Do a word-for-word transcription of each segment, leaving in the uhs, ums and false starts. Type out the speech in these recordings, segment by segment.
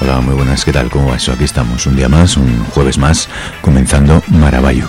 Hola, muy buenas, ¿qué tal? ¿Cómo va eso? Aquí estamos, un día más, un jueves más, comenzando Maravallo.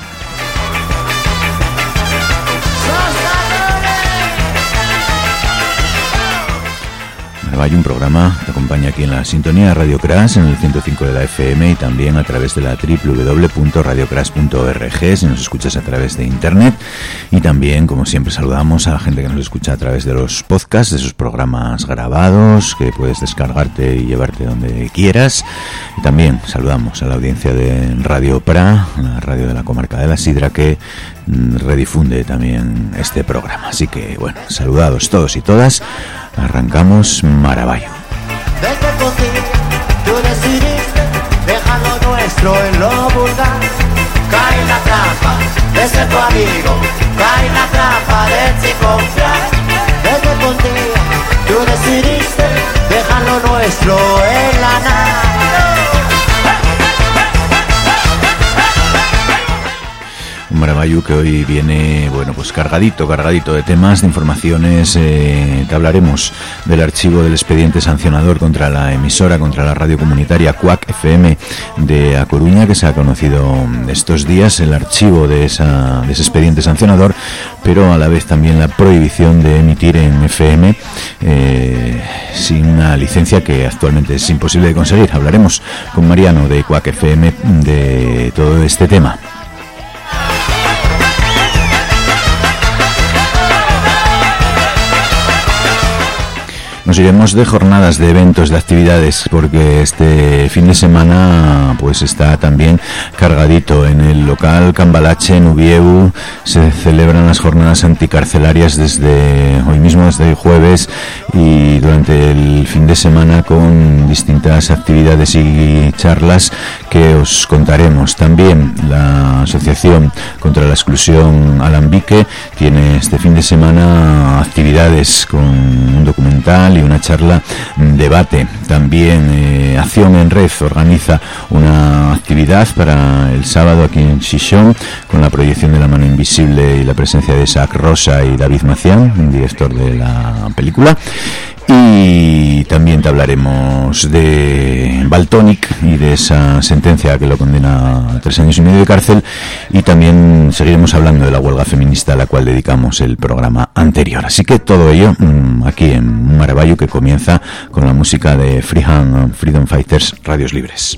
Maravallo, un programa que acompaña aquí en la sintonía de Radio Crash, en el ciento cinco de la F M y también a través de la doble u doble u doble u punto radio crash punto org si nos escuchas a través de internet. Y también, como siempre, saludamos a la gente que nos escucha a través de los podcasts, de esos programas grabados que puedes descargarte y llevarte donde quieras. Y también saludamos a la audiencia de Radio Pra, la radio de la comarca de la Sidra, que redifunde también este programa. Así que, bueno, saludados todos y todas. Arrancamos Maravallo. Desde contigo tú decidiste dejar lo nuestro en lo vulgar. Cae en la trampa de ser tu amigo, cae en la trampa de sin confiar. Desde contigo tú decidiste dejar lo nuestro en la nada. Un Maravallo que hoy viene, bueno, pues cargadito, cargadito de temas, de informaciones. Eh, te hablaremos del archivo del expediente sancionador contra la emisora, contra la radio comunitaria Cuac F M de A Coruña, que se ha conocido estos días, el archivo de, esa, de ese expediente sancionador, pero a la vez también la prohibición de emitir en F M eh, sin una licencia que actualmente es imposible de conseguir. Hablaremos con Mariano de Cuac F M de todo este tema. Nos iremos de jornadas, de eventos, de actividades, porque este fin de semana pues está también cargadito. En el local Cambalache, en Ubieu, se celebran las jornadas anticarcelarias desde hoy mismo, desde el jueves, y durante el fin de semana con distintas actividades y charlas que os contaremos. También la Asociación contra la Exclusión Alambique tiene este fin de semana actividades con un documental y una charla debate. También eh, Acción en Red organiza una actividad para el sábado aquí en Xixón con la proyección de La Mano Invisible y la presencia de Isaac Rosa y David Macián, director de la película. Y también te hablaremos de Valtònyc y de esa sentencia que lo condena a tres años y medio de cárcel, y también seguiremos hablando de la huelga feminista a la cual dedicamos el programa anterior. Así que todo ello aquí en Maravallo, que comienza con la música de Freehand Freedom Fighters, Radios Libres.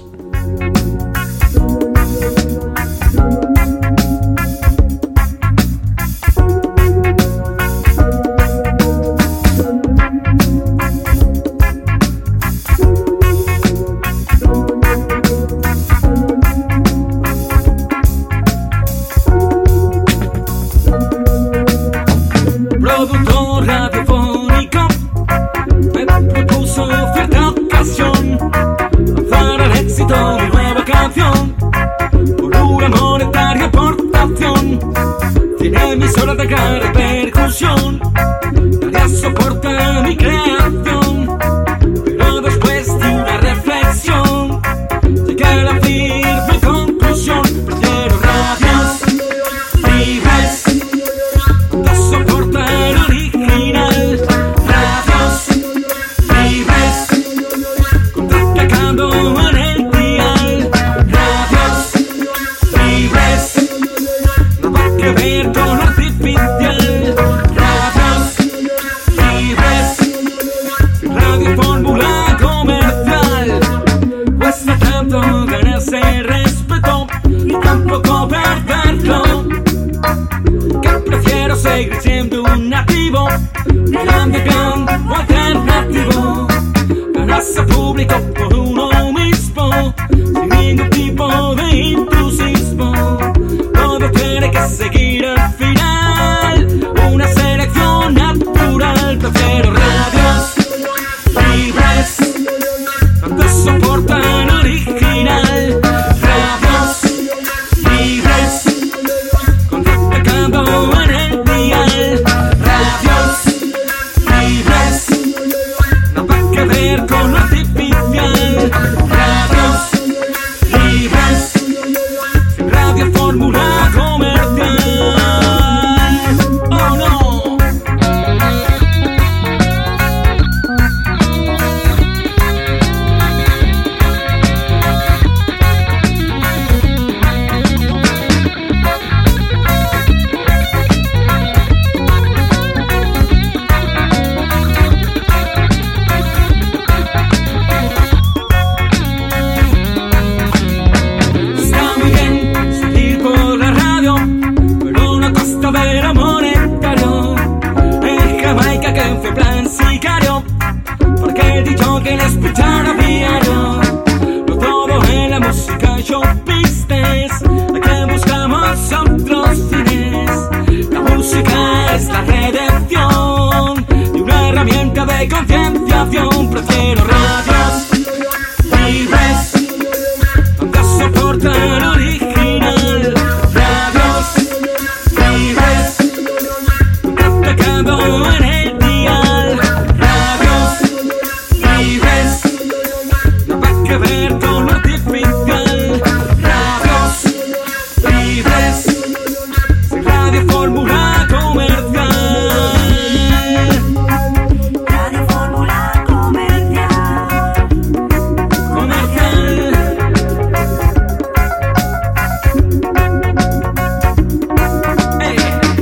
asociación prefiero radios libres, aunque soportan original. Radios libres, nunca pecado en el dial. Radios libres, nada que ver con lo artificial. Radios libres, sin radio fórmula comercial. Radio fórmula comercial. Comercial. Hey.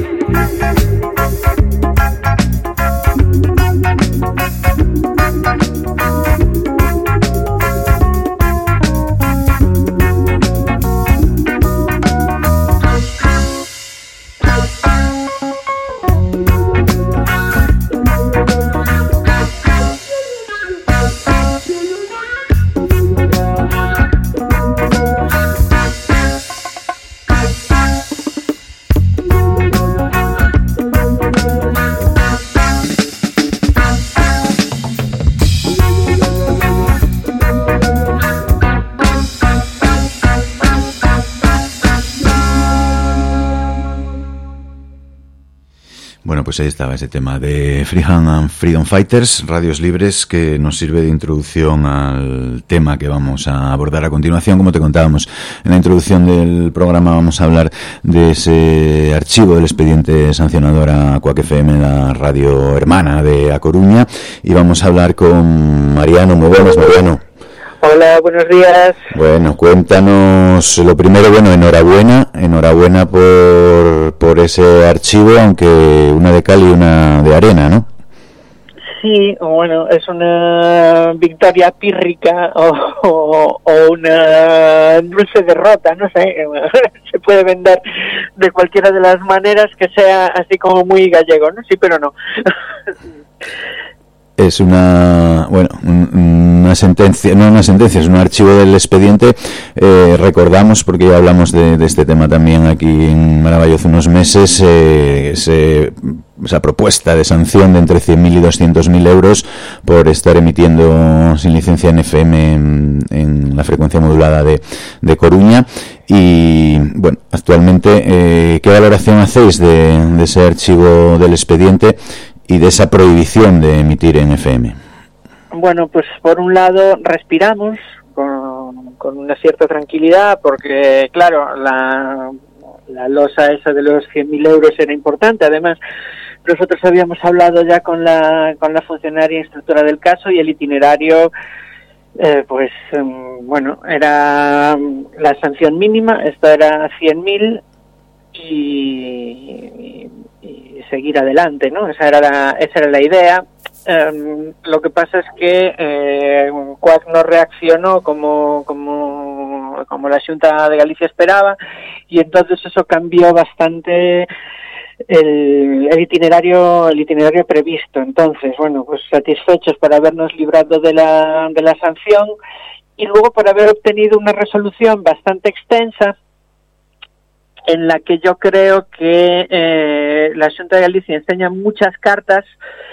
Bueno, pues ahí estaba ese tema de Freehand and Freedom Fighters, radios libres, que nos sirve de introducción al tema que vamos a abordar a continuación. Como te contábamos en la introducción del programa, vamos a hablar de ese archivo del expediente sancionador a Quack F M, la radio hermana de A Coruña, y vamos a hablar con Mariano. Muy buenas, Mariano. Hola, buenos días. Bueno, cuéntanos lo primero. Bueno, enhorabuena, enhorabuena por, por ese archivo, aunque una de cal y una de arena, ¿no? Sí, bueno, es una victoria pírrica o, o, o una dulce derrota, no sé, se puede vender de cualquiera de las maneras, que sea así como muy gallego, ¿no? Sí, pero no. Es una, bueno, una sentencia, no una sentencia, es un archivo del expediente. Eh, recordamos, porque ya hablamos de, de este tema también aquí en Maravallo hace unos meses, eh, ese, esa propuesta de sanción de entre cien mil y doscientos mil euros por estar emitiendo sin licencia en F M en, en la frecuencia modulada de, de Coruña. Y bueno, actualmente, eh, ¿qué valoración hacéis de, de ese archivo del expediente y de esa prohibición de emitir en F M? Bueno, pues por un lado respiramos con, con una cierta tranquilidad, porque claro, la, la losa esa de los cien mil euros era importante. Además, nosotros habíamos hablado ya con la, con la funcionaria instructora del caso, y el itinerario, eh, pues um, bueno, era la sanción mínima, esta era cien mil, y, y, y seguir adelante, ¿no? Esa era la, esa era la idea. Um, lo que pasa es que eh, Quack no reaccionó como, como, como la Xunta de Galicia esperaba, y entonces eso cambió bastante el, el itinerario el itinerario previsto. Entonces, bueno, pues satisfechos por habernos librado de la, de la sanción, y luego por haber obtenido una resolución bastante extensa, en la que yo creo que eh, la Xunta de Galicia enseña muchas cartas,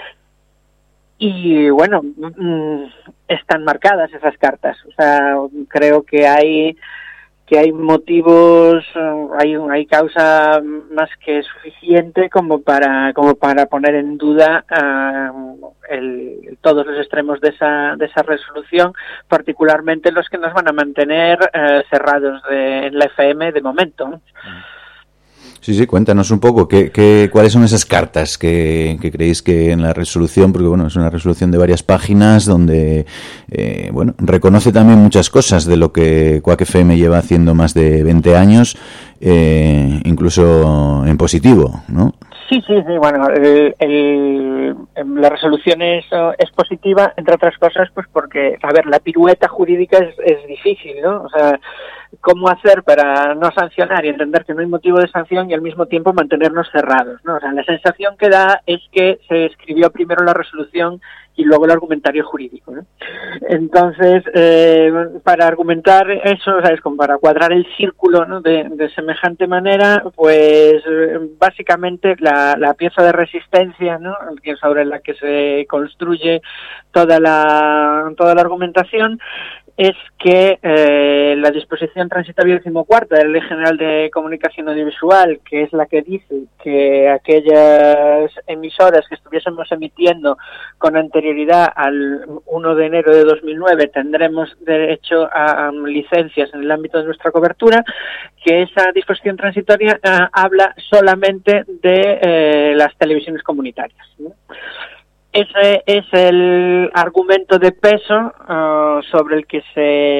y bueno, mmm, están marcadas esas cartas. O sea, creo que hay que hay motivos, hay hay causa más que suficiente como para como para poner en duda uh, el, todos los extremos de esa de esa resolución, particularmente los que nos van a mantener uh, cerrados de, en la F M de momento, ¿no? Sí, sí, cuéntanos un poco qué, qué, cuáles son esas cartas que, que creéis que en la resolución, porque bueno, es una resolución de varias páginas donde, eh, bueno, reconoce también muchas cosas de lo que Quack F M lleva haciendo más de veinte años, eh, incluso en positivo, ¿no? Sí, sí, sí, bueno, el, el, la resolución es, es positiva, entre otras cosas, pues porque, a ver, la pirueta jurídica es, es difícil, ¿no? O sea, cómo hacer para no sancionar y entender que no hay motivo de sanción y al mismo tiempo mantenernos cerrados, ¿no? O sea, la sensación que da es que se escribió primero la resolución y luego el argumentario jurídico, ¿no? Entonces, eh, para argumentar eso, ¿sabes? Como para cuadrar el círculo, ¿no? de, de semejante manera, pues básicamente la, la pieza de resistencia, ¿no? sobre la que se construye toda la toda la argumentación, es que eh, la disposición transitoria decimocuarta de la Ley General de Comunicación Audiovisual, que es la que dice que aquellas emisoras que estuviésemos emitiendo con anterioridad al uno de enero de dos mil nueve tendremos derecho a um, licencias en el ámbito de nuestra cobertura, que esa disposición transitoria uh, habla solamente de eh, las televisiones comunitarias, ¿no? Ese es el argumento de peso uh, sobre el que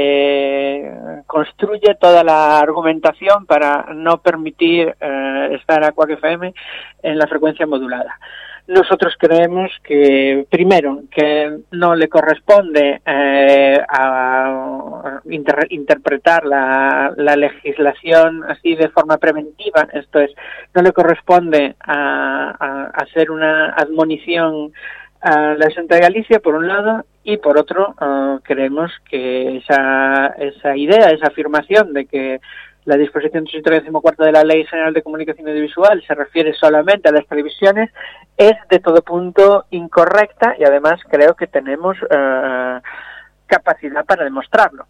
se construye toda la argumentación para no permitir uh, estar a Quack F M en la frecuencia modulada. Nosotros creemos que, primero, que no le corresponde eh, a inter interpretar la, la legislación así de forma preventiva, esto es, no le corresponde a, a, a hacer una admonición a la Xunta de Galicia, por un lado, y por otro, uh, creemos que esa, esa idea, esa afirmación de que la disposición transitoria decimocuarta de la Ley General de Comunicación Audiovisual se refiere solamente a las televisiones, es de todo punto incorrecta y además creo que tenemos uh, capacidad para demostrarlo.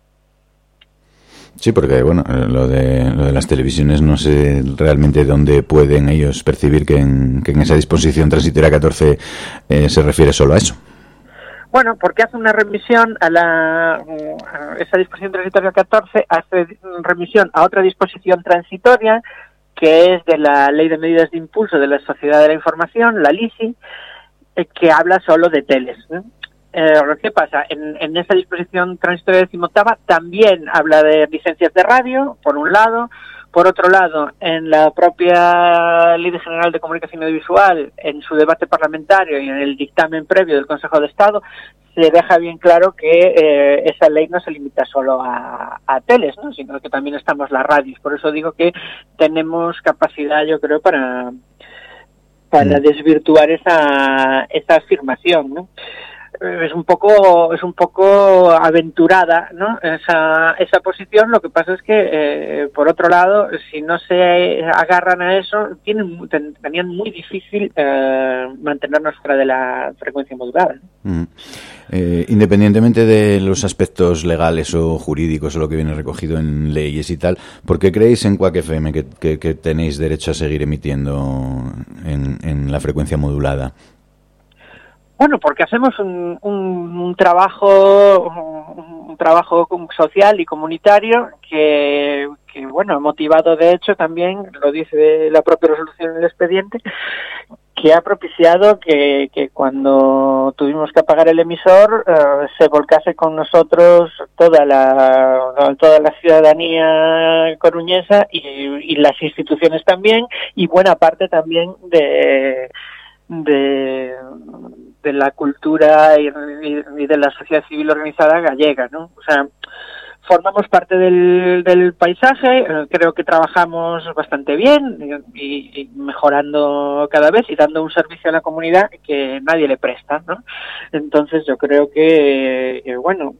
Sí, porque bueno, lo de lo de las televisiones no sé realmente dónde pueden ellos percibir que en, que en esa disposición transitoria catorce eh, se refiere solo a eso. Bueno, porque hace una remisión a la a esa disposición transitoria catorce, hace remisión a otra disposición transitoria que es de la Ley de Medidas de Impulso de la Sociedad de la Información, la L I S I, eh, que habla solo de teles, ¿no? Eh, ¿Qué pasa? En, en esa disposición transitoria decimoctava también habla de licencias de radio, por un lado. Por otro lado, en la propia Ley General de Comunicación Audiovisual, en su debate parlamentario y en el dictamen previo del Consejo de Estado, se deja bien claro que eh, esa ley no se limita solo a, a teles, ¿no? Sino que también estamos las radios. Por eso digo que tenemos capacidad, yo creo, para, para desvirtuar esa, esa afirmación, ¿no? Es un poco es un poco aventurada, ¿no? Esa esa posición. Lo que pasa es que eh, por otro lado, si no se agarran a eso, tienen ten, tenían muy difícil eh, mantenernos fuera de la frecuencia modulada, ¿no? Mm. Eh, independientemente de los aspectos legales o jurídicos o lo que viene recogido en leyes y tal, ¿por qué creéis en Quack F M que, que, que tenéis derecho a seguir emitiendo en, en la frecuencia modulada? Bueno, porque hacemos un, un, un trabajo un, un trabajo social y comunitario que, que, bueno, ha motivado, de hecho, también, lo dice la propia resolución del expediente, que ha propiciado que, que cuando tuvimos que apagar el emisor uh, se volcase con nosotros toda la toda la ciudadanía coruñesa y, y las instituciones también, y buena parte también de de de la cultura y, y de la sociedad civil organizada gallega, ¿no? O sea, formamos parte del, del paisaje, creo que trabajamos bastante bien y, y mejorando cada vez y dando un servicio a la comunidad que nadie le presta, ¿no? Entonces yo creo que, que bueno,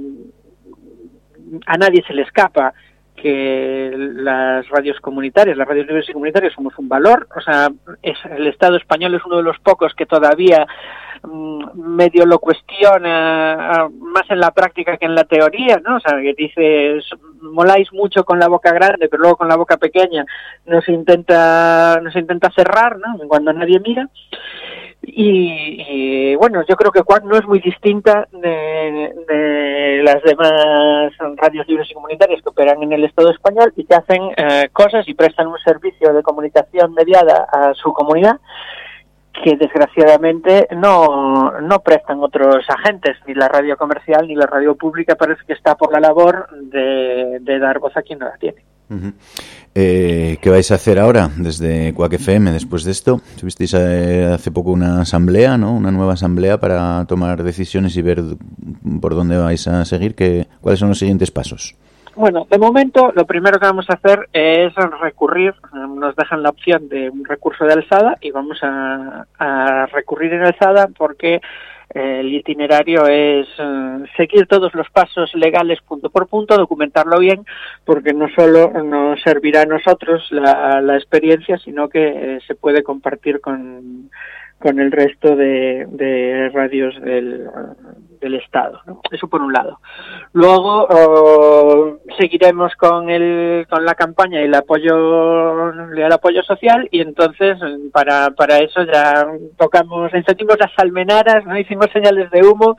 a nadie se le escapa que las radios comunitarias, las radios libres y comunitarias somos un valor. O sea, es, el Estado español es uno de los pocos que todavía mmm, medio lo cuestiona, más en la práctica que en la teoría, ¿no? O sea, que dice, moláis mucho con la boca grande, pero luego con la boca pequeña nos intenta, nos intenta cerrar, ¿no? Cuando nadie mira. Y, y bueno, yo creo que Quack no es muy distinta de, de las demás radios libres y comunitarias que operan en el Estado español y que hacen eh, cosas y prestan un servicio de comunicación mediada a su comunidad que desgraciadamente no, no prestan otros agentes, ni la radio comercial ni la radio pública parece que está por la labor de, de dar voz a quien no la tiene. Uh-huh. Eh, ¿Qué vais a hacer ahora desde Quack F M después de esto? Tuvisteis eh, hace poco una asamblea, ¿no? Una nueva asamblea para tomar decisiones y ver por dónde vais a seguir. ¿Qué, ¿Cuáles son los siguientes pasos? Bueno, de momento lo primero que vamos a hacer es recurrir, nos dejan la opción de un recurso de alzada y vamos a, a recurrir en alzada porque el itinerario es uh, seguir todos los pasos legales punto por punto, documentarlo bien, porque no solo nos servirá a nosotros la, la experiencia, sino que eh, se puede compartir con, con el resto de, de radios del, del Estado, ¿no? Eso por un lado. Luego uh, seguiremos con el con la campaña y el apoyo el apoyo social, y entonces para para eso ya tocamos, encendimos las almenaras, ¿no? Hicimos señales de humo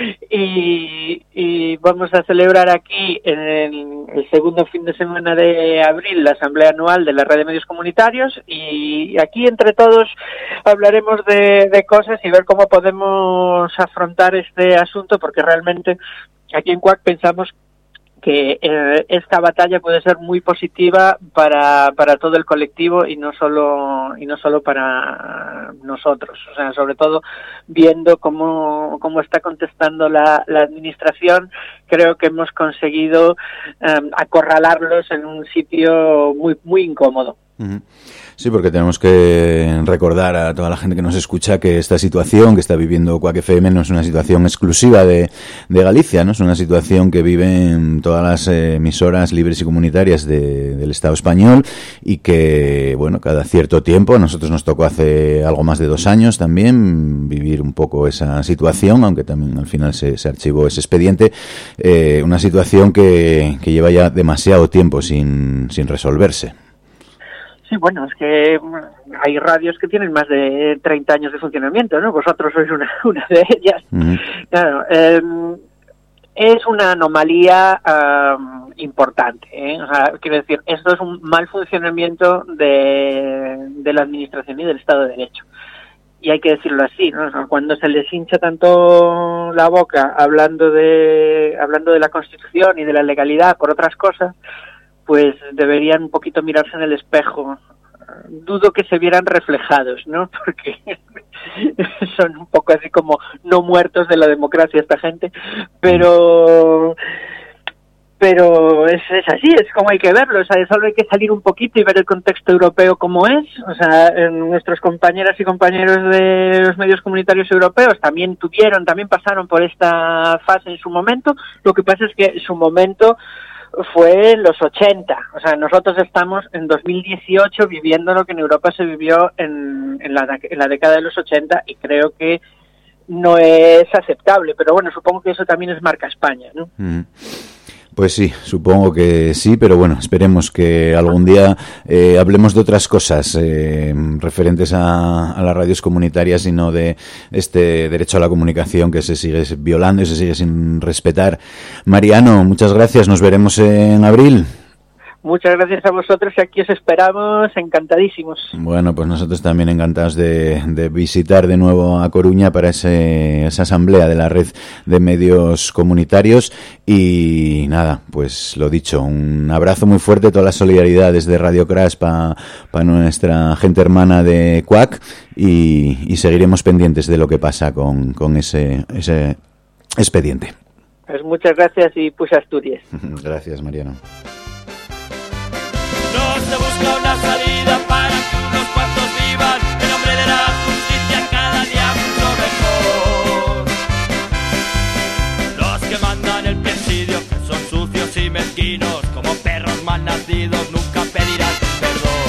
y, y vamos a celebrar aquí en el, el segundo fin de semana de abril la asamblea anual de la red de medios comunitarios, y aquí entre todos hablaremos de, de cosas y ver cómo podemos afrontar este asunto, porque realmente aquí en Cuac pensamos que eh, esta batalla puede ser muy positiva para para todo el colectivo y no solo y no solo para nosotros. O sea, sobre todo viendo cómo cómo está contestando la, la administración, creo que hemos conseguido eh, acorralarlos en un sitio muy muy incómodo. Uh-huh. Sí, porque tenemos que recordar a toda la gente que nos escucha que esta situación que está viviendo Cuac F M no es una situación exclusiva de, de Galicia, ¿no? Es una situación que viven todas las emisoras libres y comunitarias de, del Estado español, y que, bueno, cada cierto tiempo, a nosotros nos tocó hace algo más de dos años también vivir un poco esa situación, aunque también al final se, se archivó ese expediente, eh, una situación que, que lleva ya demasiado tiempo sin, sin resolverse. Sí, bueno, es que hay radios que tienen más de treinta años de funcionamiento, ¿no? Vosotros sois una, una de ellas. Uh-huh. Claro, eh, es una anomalía um, importante, ¿eh? O sea, quiero decir, esto es un mal funcionamiento de, de la administración y del Estado de Derecho. Y hay que decirlo así, ¿no? O sea, cuando se les hincha tanto la boca hablando de hablando de la Constitución y de la legalidad por otras cosas, pues deberían un poquito mirarse en el espejo. Dudo que se vieran reflejados, ¿no? Porque son un poco así como no muertos de la democracia esta gente, pero pero es, es así, es como hay que verlo. O sea, solo hay que salir un poquito y ver el contexto europeo como es. O sea, nuestros compañeras y compañeros de los medios comunitarios europeos también tuvieron, también pasaron por esta fase en su momento. Lo que pasa es que su momento fue en los ochenta, o sea, nosotros estamos en dos mil dieciocho viviendo lo que en Europa se vivió en, en, la, en la década de los ochenta, y creo que no es aceptable, pero bueno, supongo que eso también es marca España, ¿no? Mm. Pues sí, supongo que sí, pero bueno, esperemos que algún día eh, hablemos de otras cosas eh, referentes a, a las radios comunitarias y no de este derecho a la comunicación que se sigue violando y se sigue sin respetar. Mariano, muchas gracias, nos veremos en abril. Muchas gracias a vosotros y aquí os esperamos encantadísimos. Bueno, pues nosotros también encantados de, de visitar de nuevo a Coruña para ese, esa asamblea de la red de medios comunitarios. Y nada, pues lo dicho, un abrazo muy fuerte, toda la solidaridad desde Radio Crash para pa nuestra gente hermana de Cuac, y, y seguiremos pendientes de lo que pasa con, con ese, ese expediente. Pues muchas gracias y puxa Asturias. Gracias, Mariano. No se busca una salida para que unos cuantos vivan en nombre de la justicia cada día mucho mejor. Los que mandan el presidio, que son sucios y mezquinos, como perros mal nacidos, nunca pedirán perdón.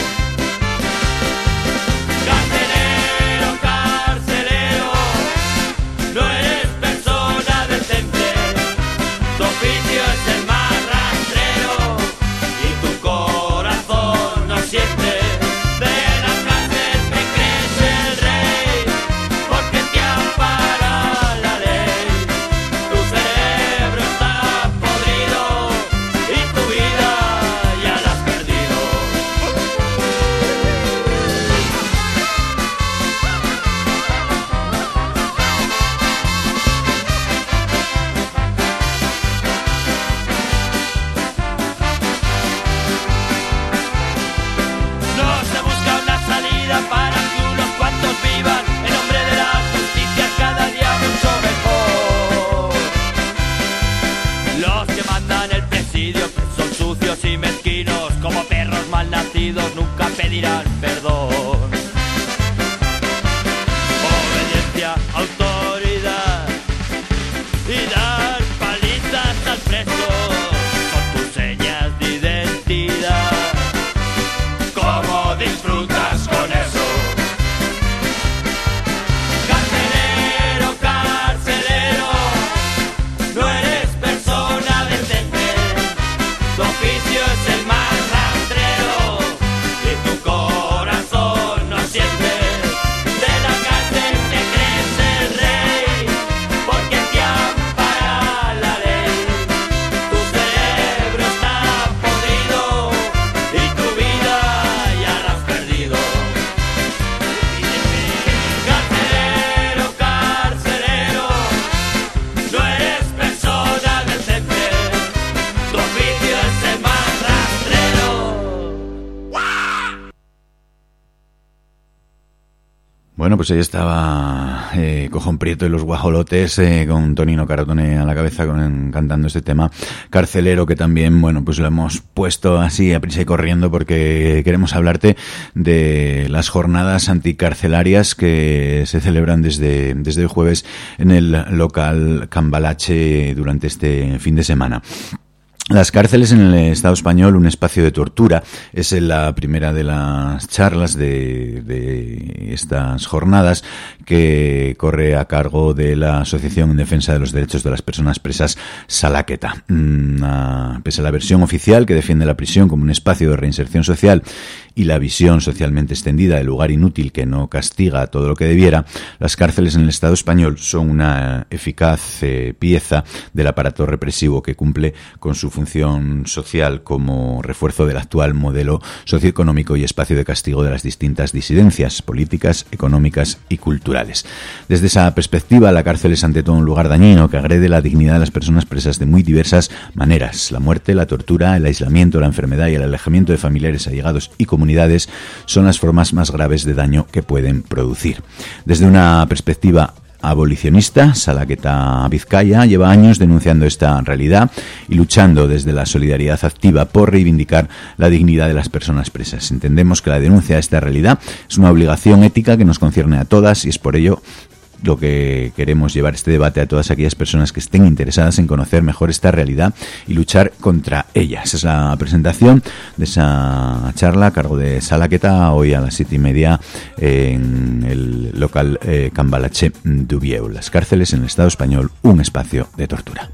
Carcelero, carcelero, no eres persona decente, tu oficio es el más rastrero y tu corazón no siente. y dar palizas al preso son tus señas de identidad. ¿Cómo disfrutas con eso? Carcelero, carcelero, no eres persona decente, tu oficio es el más rastrero y tu corazón no siente. De la cárcel te crees el rey, porque te ampara la ley. Tu cerebro está podrido y tu vida ya la has perdido. Carcelero, carcelero, no eres persona decente, tu oficio es el más rastrero. Bueno, pues ahí estaba eh, Cojón Prieto y los Guajolotes eh, con Tonino Carotone a la cabeza con, cantando este tema carcelero, que también, bueno, pues lo hemos puesto así a prisa y corriendo porque queremos hablarte de las jornadas anticarcelarias que se celebran desde, desde el jueves en el local Cambalache durante este fin de semana. Las cárceles en el Estado español, un espacio de tortura, es la primera de las charlas de, de estas jornadas, que corre a cargo de la Asociación en Defensa de los Derechos de las Personas Presas, Salaqueta. Una, pese a la versión oficial que defiende la prisión como un espacio de reinserción social y la visión socialmente extendida del lugar inútil que no castiga todo lo que debiera, las cárceles en el Estado español son una eficaz eh, pieza del aparato represivo que cumple con su función social como refuerzo del actual modelo socioeconómico y espacio de castigo de las distintas disidencias políticas, económicas y culturales. Desde esa perspectiva, la cárcel es ante todo un lugar dañino que agrede la dignidad de las personas presas de muy diversas maneras. La muerte, la tortura, el aislamiento, la enfermedad y el alejamiento de familiares, allegados y comunidades son las formas más graves de daño que pueden producir. Desde una perspectiva abolicionista, Salaqueta Vizcaya lleva años denunciando esta realidad y luchando desde la solidaridad activa por reivindicar la dignidad de las personas presas. Entendemos que la denuncia de esta realidad es una obligación ética que nos concierne a todas y es por ello lo que queremos llevar este debate a todas aquellas personas que estén interesadas en conocer mejor esta realidad y luchar contra ella. Esa es la presentación de esa charla a cargo de Salaqueta hoy a las siete y media en el local eh, Cambalache d'Ubieu. Las cárceles en el Estado español, un espacio de tortura.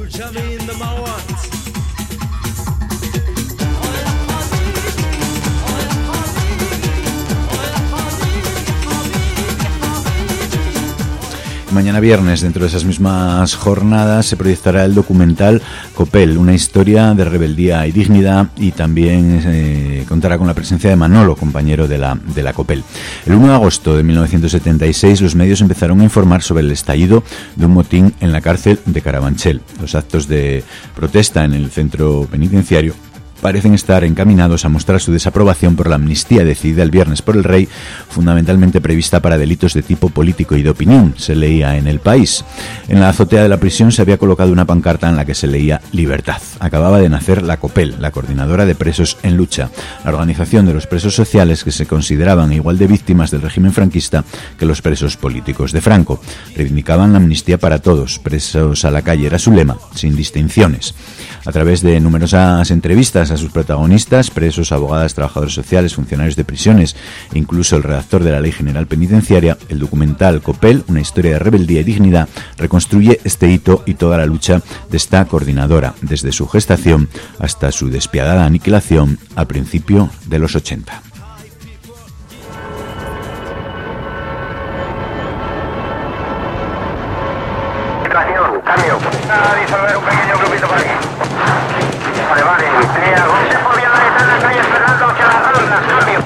Mañana viernes, dentro de esas mismas jornadas, se proyectará el documental Copel, una historia de rebeldía y dignidad, y también eh, contará con la presencia de Manolo, compañero de la, de la Copel. El uno de agosto de mil novecientos setenta y seis, los medios empezaron a informar sobre el estallido de un motín en la cárcel de Carabanchel. Los actos de protesta en el centro penitenciario parecen estar encaminados a mostrar su desaprobación por la amnistía decidida el viernes por el Rey, fundamentalmente prevista para delitos de tipo político y de opinión, se leía en El País. En la azotea de la prisión se había colocado una pancarta en la que se leía Libertad. Acababa de nacer la Copel, la Coordinadora de Presos en Lucha, la organización de los presos sociales que se consideraban igual de víctimas del régimen franquista que los presos políticos de Franco. Reivindicaban la amnistía para todos, presos a la calle era su lema, sin distinciones. A través de numerosas entrevistas a sus protagonistas, presos, abogadas, trabajadores sociales, funcionarios de prisiones e incluso el redactor de la Ley General Penitenciaria, el documental Copel, una historia de rebeldía y dignidad, reconstruye este hito y toda la lucha de esta coordinadora, desde su gestación hasta su despiadada aniquilación al principio de los ochenta. Cambio. A disolver un pequeño grupito por aquí. Vale, vale. Mira, José Fabián está en la calle Fernando hacia la Ronda. Cambio.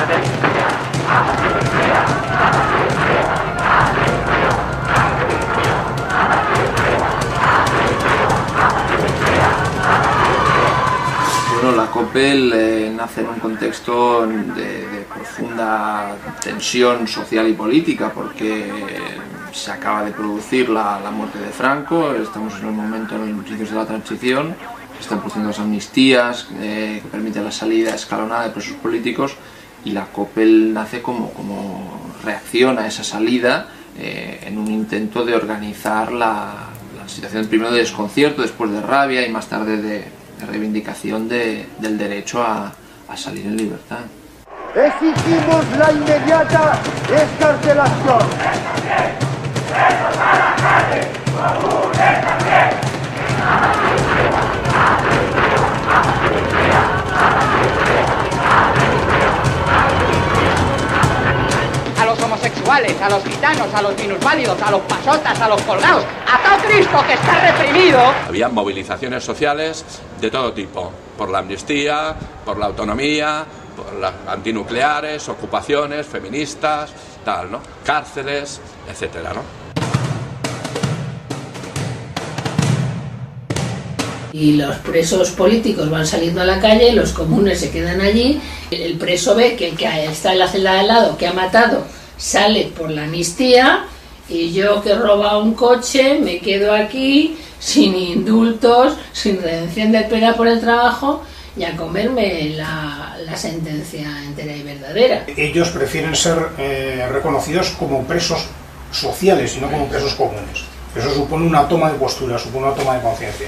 Bueno, la Copel eh, nace en un contexto de, de profunda tensión social y política, porque se acaba de producir la, la muerte de Franco, estamos en un momento en los inicios de la transición, se están produciendo las amnistías eh, que permiten la salida escalonada de presos políticos, y la Copel nace como, como reacción a esa salida eh, en un intento de organizar la, una situación primero de desconcierto, después de rabia y más tarde de, de reivindicación de, del derecho a, a salir en libertad. Exigimos la inmediata excarcelación. A los homosexuales, a los gitanos, a los minusválidos, a los pasotas, a los colgados, a todo Cristo que está reprimido. Había movilizaciones sociales de todo tipo, por la amnistía, por la autonomía, por las antinucleares, ocupaciones, feministas, tal, ¿no? Cárceles, etcétera, ¿no? Y los presos políticos van saliendo a la calle, los comunes se quedan allí, el preso ve que el que está en la celda de al lado, que ha matado, sale por la amnistía, y yo que he robado un coche me quedo aquí sin indultos, sin redención de pena por el trabajo, y a comerme la, la sentencia entera y verdadera. Ellos prefieren ser eh, reconocidos como presos sociales y no como presos comunes. Eso supone una toma de postura, supone una toma de conciencia.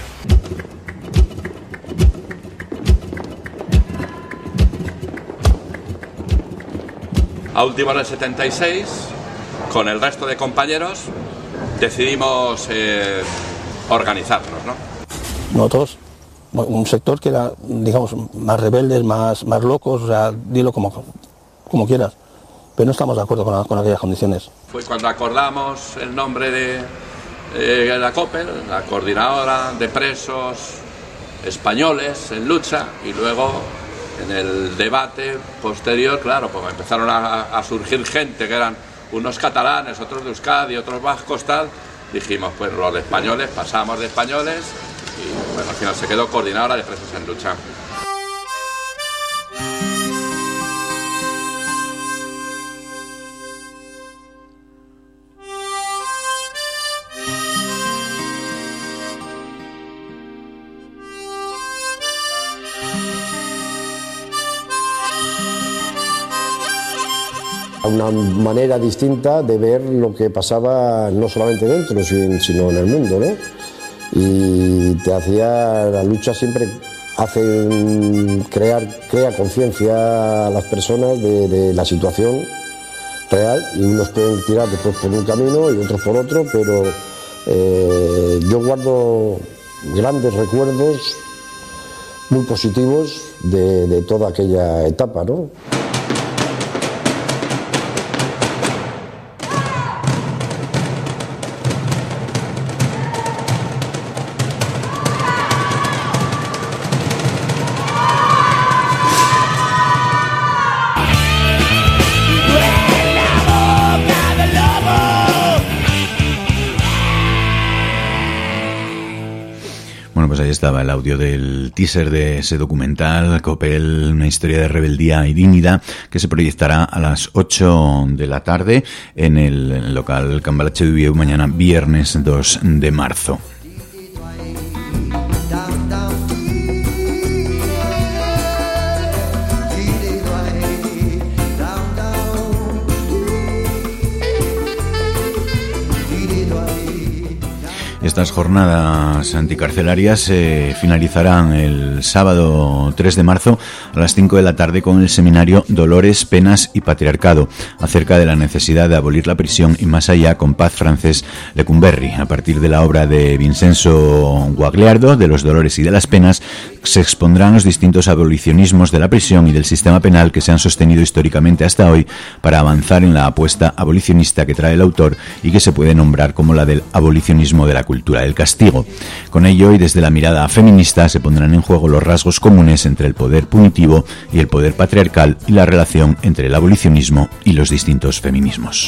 A últimos del setenta y seis, con el resto de compañeros, decidimos eh, organizarnos, ¿no? Nosotros, un sector que era, digamos, más rebeldes, más, más locos, o sea, dilo como, como quieras, pero no estamos de acuerdo con, la, con aquellas condiciones. Fue cuando acordamos el nombre de eh, la COPEL, la Coordinadora de Presos Españoles en Lucha, y luego en el debate posterior, claro, pues empezaron a, a surgir gente que eran unos catalanes, otros de Euskadi, otros vascos, tal. Dijimos, pues los de españoles, pasamos de españoles y bueno, al final se quedó Coordinadora de Presos en Lucha. Una manera distinta de ver lo que pasaba no solamente dentro, sino en el mundo, ¿no? Y te hacía, la lucha siempre hace crear, crea conciencia a las personas de, de la situación real, y unos pueden tirar después por un camino y otros por otro, pero eh, yo guardo grandes recuerdos muy positivos de, de toda aquella etapa, ¿no? Ahí estaba el audio del teaser de ese documental, COPEL, una historia de rebeldía y dignidad, que se proyectará a las ocho de la tarde en el local Cambalache de Ubieu mañana viernes dos de marzo. Estas jornadas anticarcelarias eh, finalizarán el sábado tres de marzo a las cinco de la tarde con el seminario Dolores, Penas y Patriarcado, acerca de la necesidad de abolir la prisión y más allá, con Paz Francés Lecumberri. A partir de la obra de Vincenzo Guagliardo, de los dolores y de las penas, se expondrán los distintos abolicionismos de la prisión y del sistema penal que se han sostenido históricamente hasta hoy para avanzar en la apuesta abolicionista que trae el autor y que se puede nombrar como la del abolicionismo de la cultura del castigo. Con ello, y desde la mirada feminista, se pondrán en juego los rasgos comunes entre el poder punitivo y el poder patriarcal y la relación entre el abolicionismo y los distintos feminismos.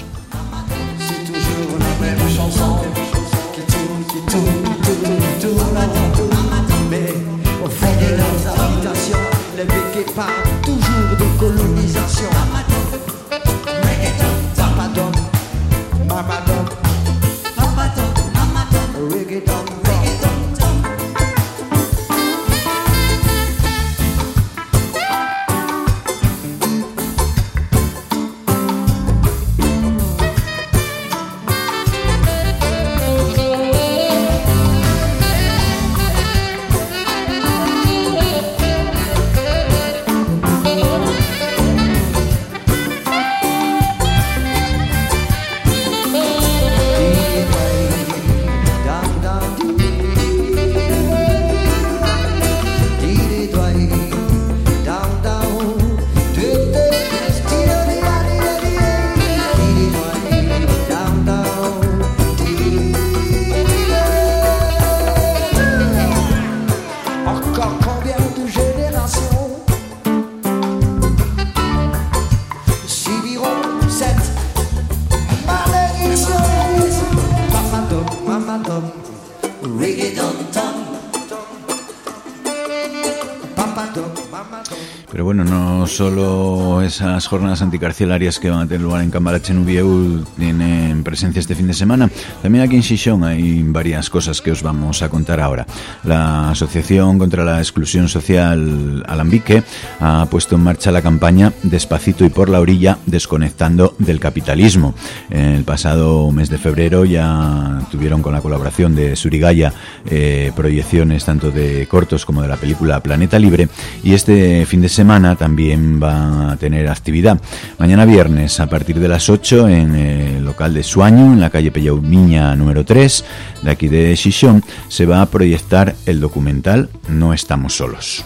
Pero bueno, no solo esas jornadas anticarcelarias que van a tener lugar en Cambalache Nubieu tienen presencia este fin de semana, también aquí en Xixón hay varias cosas que os vamos a contar ahora. La Asociación contra la Exclusión Social Alambique ha puesto en marcha la campaña Despacito y por la orilla, desconectando del capitalismo. El pasado mes de febrero ya tuvieron, con la colaboración de Surigaya, eh, proyecciones tanto de cortos como de la película Planeta Libre, y este fin de semana también va a tener actividad. Mañana viernes, a partir de las ocho, en el local de Suaño, en la calle Pellaumiña número tres, de aquí de Xixón, se va a proyectar el documental No estamos solos.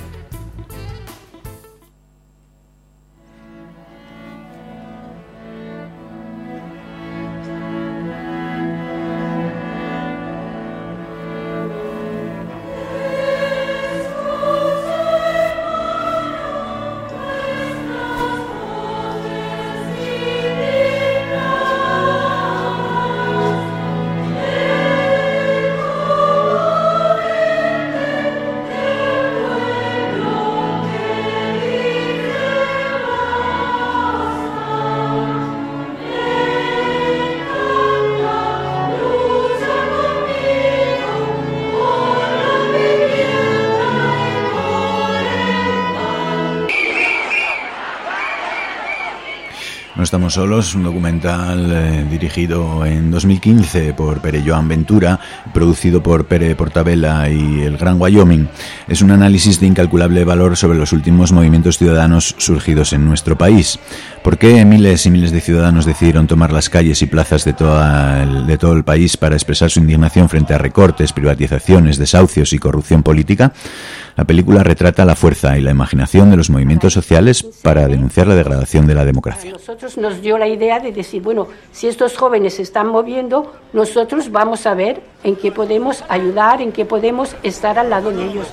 No estamos solos, un documental eh, dirigido en dos mil quince por Pere Joan Ventura, producido por Pere Portabella y el Gran Wyoming. Es un análisis de incalculable valor sobre los últimos movimientos ciudadanos surgidos en nuestro país. ¿Por qué miles y miles de ciudadanos decidieron tomar las calles y plazas de, toda el, de todo el país para expresar su indignación frente a recortes, privatizaciones, desahucios y corrupción política? La película retrata la fuerza y la imaginación de los movimientos sociales para denunciar la degradación de la democracia. A nosotros nos dio la idea de decir, bueno, si estos jóvenes se están moviendo, nosotros vamos a ver en qué podemos ayudar, en qué podemos estar al lado de ellos.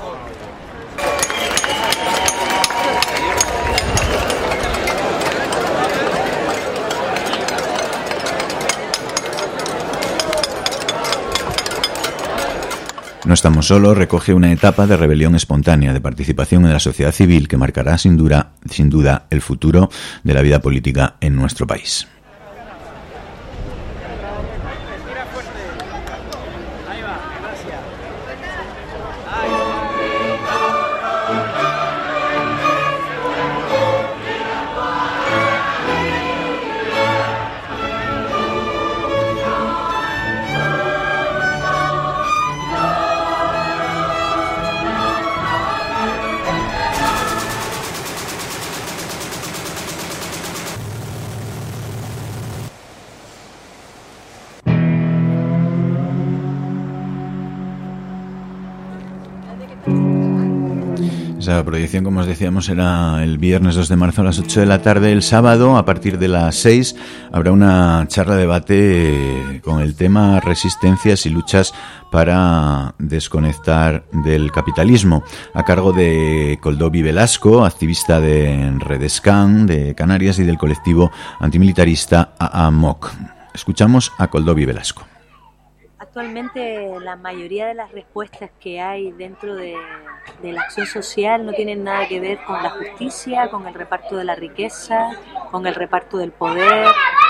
No estamos solos recoge una etapa de rebelión espontánea, de participación en la sociedad civil que marcará sin duda, sin duda el futuro de la vida política en nuestro país. Esa proyección, como os decíamos, será el viernes dos de marzo a las ocho de la tarde. El sábado, a partir de las seis, habrá una charla debate con el tema resistencias y luchas para desconectar del capitalismo, a cargo de Coldovi Velasco, activista de Redescan de Canarias y del colectivo antimilitarista A A M O C. Escuchamos a Coldovi Velasco. Actualmente la mayoría de las respuestas que hay dentro de, de la acción social no tienen nada que ver con la justicia, con el reparto de la riqueza, con el reparto del poder,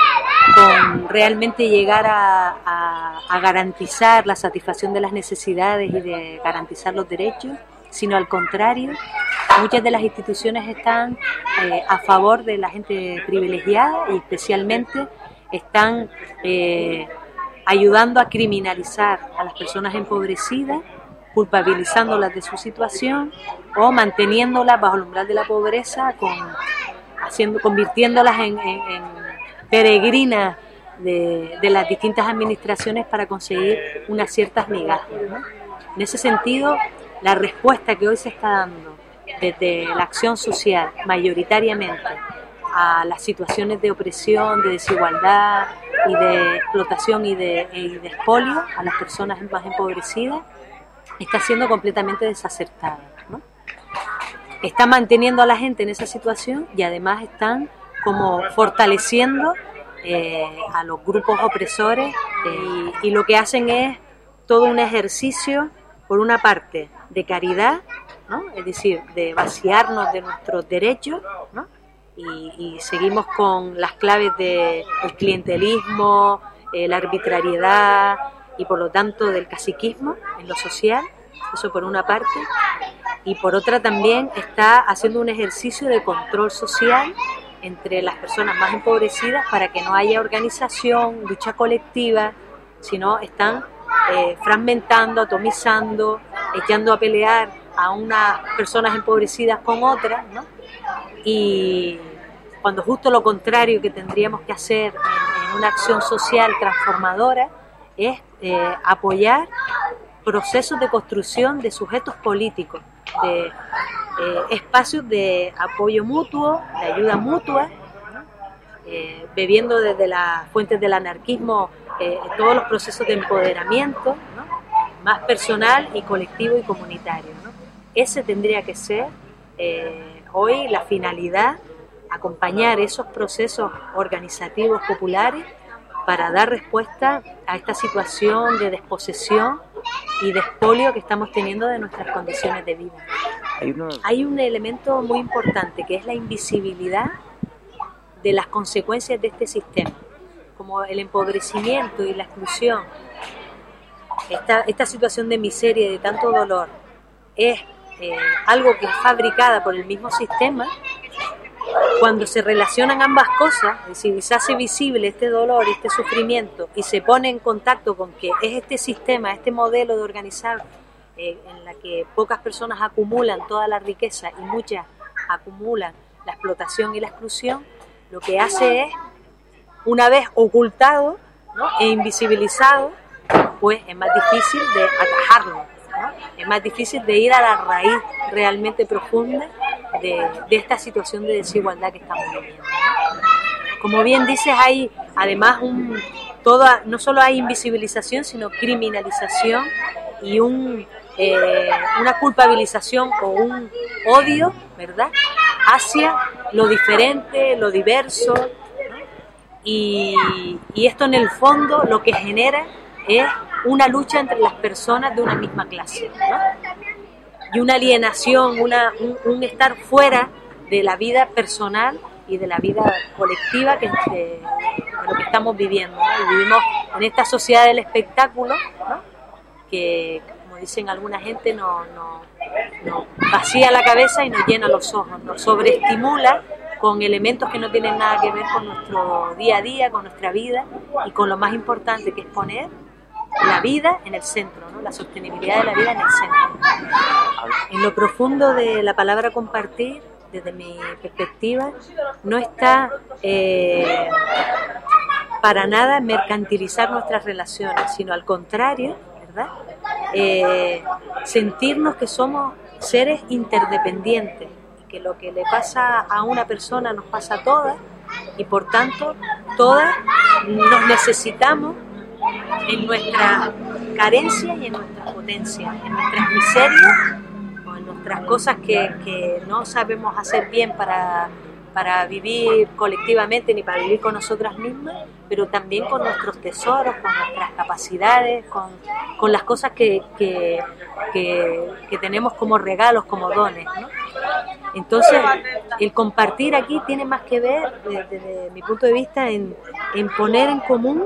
con realmente llegar a, a, a garantizar la satisfacción de las necesidades y de garantizar los derechos, sino al contrario, muchas de las instituciones están eh, a favor de la gente privilegiada y especialmente están eh, ayudando a criminalizar a las personas empobrecidas, culpabilizándolas de su situación o manteniéndolas bajo el umbral de la pobreza, con, haciendo, convirtiéndolas en, en, en peregrinas de, de las distintas administraciones para conseguir unas ciertas migajas, ¿no? En ese sentido, la respuesta que hoy se está dando desde la acción social mayoritariamente a las situaciones de opresión, de desigualdad y de explotación y de, y de expolio a las personas más empobrecidas, está siendo completamente desacertada, ¿no? Está manteniendo a la gente en esa situación y además están como fortaleciendo eh, a los grupos opresores eh, y, y lo que hacen es todo un ejercicio, por una parte, de caridad, ¿no? Es decir, de vaciarnos de nuestros derechos, ¿no? y, y seguimos con las claves del clientelismo, eh, la arbitrariedad y por lo tanto del caciquismo en lo social, eso por una parte, y por otra también está haciendo un ejercicio de control social entre las personas más empobrecidas para que no haya organización, lucha colectiva, sino están eh, fragmentando, atomizando, echando a pelear a unas personas empobrecidas con otras, ¿no? Y cuando justo lo contrario que tendríamos que hacer en, en una acción social transformadora es eh, apoyar procesos de construcción de sujetos políticos, de eh, espacios de apoyo mutuo, de ayuda mutua, ¿no? eh, bebiendo desde las fuentes del anarquismo eh, todos los procesos de empoderamiento, ¿no? más personal y colectivo y comunitario, ¿no? Ese tendría que ser eh, hoy la finalidad, acompañar esos procesos organizativos populares para dar respuesta a esta situación de desposesión y de expolio que estamos teniendo de nuestras condiciones de vida. Hay, uno... Hay un elemento muy importante que es la invisibilidad de las consecuencias de este sistema, como el empobrecimiento y la exclusión. Esta, esta situación de miseria y de tanto dolor es eh, algo que es fabricada por el mismo sistema. Cuando se relacionan ambas cosas, es decir, se hace visible este dolor, este sufrimiento y se pone en contacto con que es este sistema, este modelo de organizar eh, en la que pocas personas acumulan toda la riqueza y muchas acumulan la explotación y la exclusión, lo que hace es, una vez ocultado, ¿no? e invisibilizado, pues es más difícil de atajarlo, ¿no? Es más difícil de ir a la raíz realmente profunda de, de esta situación de desigualdad que estamos viviendo, ¿no? Como bien dices, hay además un, toda, no solo hay invisibilización, sino criminalización y un, eh, una culpabilización o un odio, ¿verdad?, hacia lo diferente, lo diverso, ¿no? y, y esto en el fondo lo que genera es una lucha entre las personas de una misma clase, ¿no? Y una alienación, una, un, un estar fuera de la vida personal y de la vida colectiva que, que, de lo que estamos viviendo, ¿no? Y vivimos en esta sociedad del espectáculo, ¿no? Que, como dicen alguna gente, nos no, no vacía la cabeza y nos llena los ojos, nos sobreestimula con elementos que no tienen nada que ver con nuestro día a día, con nuestra vida y con lo más importante, que es poner la vida en el centro, ¿no? La sostenibilidad de la vida en el centro. En lo profundo de la palabra compartir, desde mi perspectiva, no está eh, para nada mercantilizar nuestras relaciones, sino al contrario, ¿verdad? Eh, sentirnos que somos seres interdependientes, y que lo que le pasa a una persona nos pasa a todas, y por tanto todas nos necesitamos en nuestra carencia y en nuestra potencia, en nuestras miserias o en nuestras cosas que, que no sabemos hacer bien para, para vivir colectivamente ni para vivir con nosotras mismas, pero también con nuestros tesoros, con nuestras capacidades, con, con las cosas que, que, que, que tenemos como regalos, como dones, ¿no? Entonces, el compartir aquí tiene más que ver, desde, desde mi punto de vista, en, en poner en común.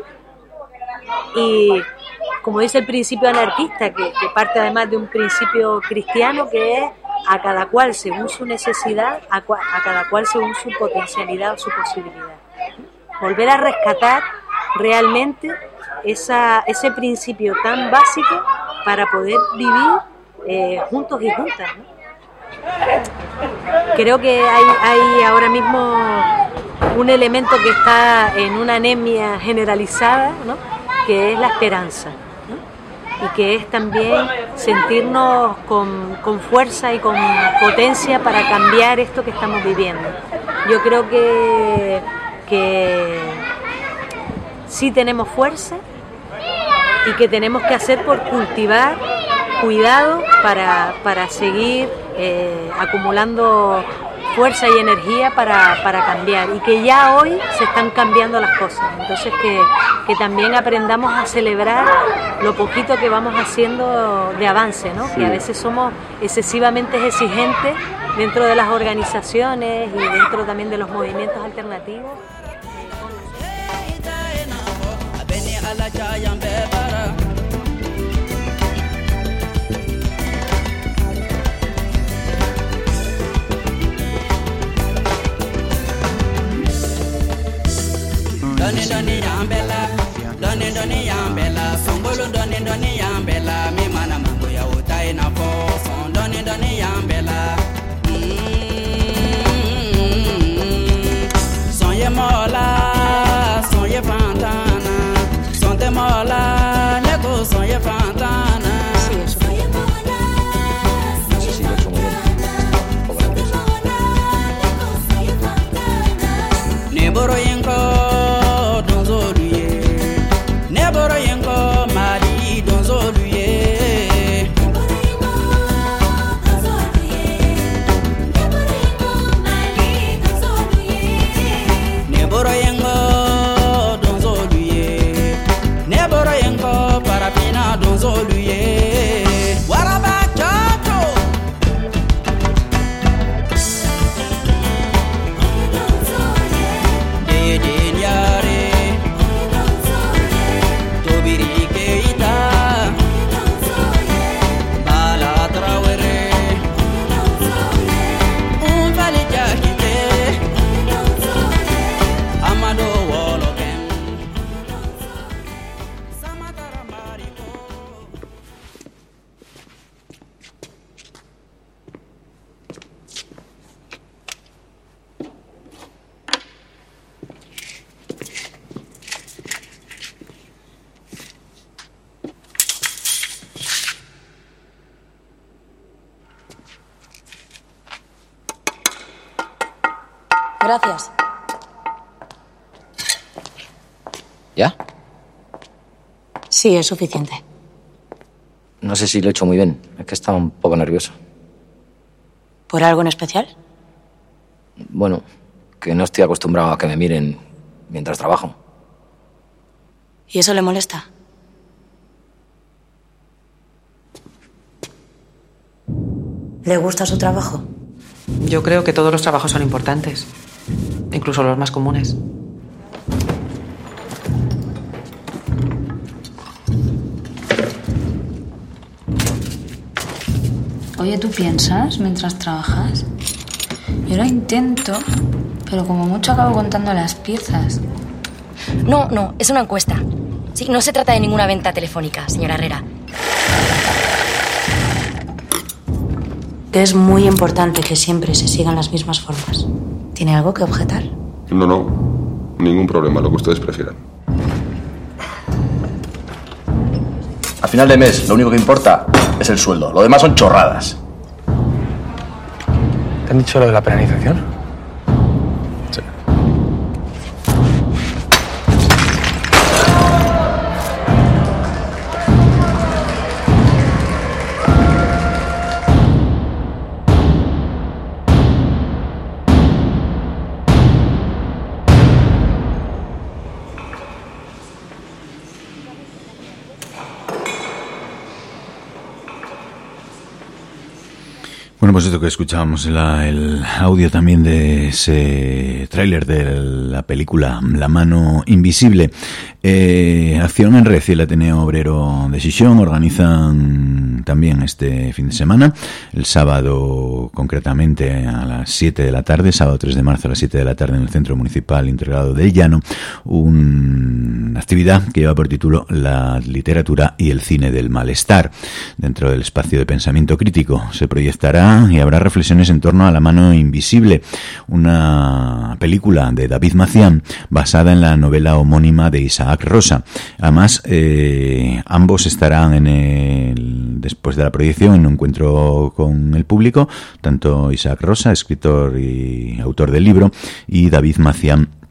Y como dice el principio anarquista, que, que parte además de un principio cristiano, que es a cada cual según su necesidad, a, cua, a cada cual según su potencialidad o su posibilidad. Volver a rescatar realmente esa, ese principio tan básico para poder vivir eh, juntos y juntas, ¿no? Creo que hay, hay ahora mismo un elemento que está en una anemia generalizada, ¿no?, que es la esperanza, ¿no? Y que es también sentirnos con, con fuerza y con potencia para cambiar esto que estamos viviendo. Yo creo que, que sí tenemos fuerza y que tenemos que hacer por cultivar cuidado para, para seguir eh, acumulando fuerza y energía para, para cambiar, y que ya hoy se están cambiando las cosas. Entonces que, que también aprendamos a celebrar lo poquito que vamos haciendo de avance, ¿no? Que a veces somos excesivamente exigentes dentro de las organizaciones y dentro también de los movimientos alternativos. Doni doni yambela, doni doni yambela, songolo doni doni yambela, mi mana mango ya utai na fo, son doni doni yambela. Sonye mola, sonye fantana, sonte mola, neko sonye fantana. No sé si lo he hecho muy bien. Neboro yenko. Gracias. ¿Ya? Sí, es suficiente. No sé si lo he hecho muy bien. Es que estaba un poco nervioso. ¿Por algo en especial? Bueno, que no estoy acostumbrado a que me miren mientras trabajo. ¿Y eso le molesta? ¿Le gusta su trabajo? Yo creo que todos los trabajos son importantes, incluso los más comunes. Oye, ¿tú piensas mientras trabajas? Yo lo intento, pero como mucho acabo contando las piezas. No, no, es una encuesta. Sí, no se trata de ninguna venta telefónica, señora Herrera. Que es muy importante que siempre se sigan las mismas formas. ¿Tiene algo que objetar? No, no, ningún problema, lo que ustedes prefieran. A final de mes, lo único que importa es el sueldo. Lo demás son chorradas. ¿Te han dicho lo de la penalización? Bueno, pues esto que escuchábamos, la, el audio también de ese tráiler de la película La mano invisible. Eh, Acción en Red y el Ateneo Obrero de Xixón organizan también este fin de semana, el sábado concretamente a las siete de la tarde, sábado tres de marzo a las siete de la tarde en el Centro Municipal Integrado del Llano, una actividad que lleva por título La literatura y el cine del malestar. Dentro del espacio de pensamiento crítico se proyectará y habrá reflexiones en torno a La mano invisible, una película de David Macián basada en la novela homónima de Isaac Rosa. Además, eh, ambos estarán en el, después de la proyección en un encuentro con el público, tanto Isaac Rosa, escritor y autor del libro, y David Macián,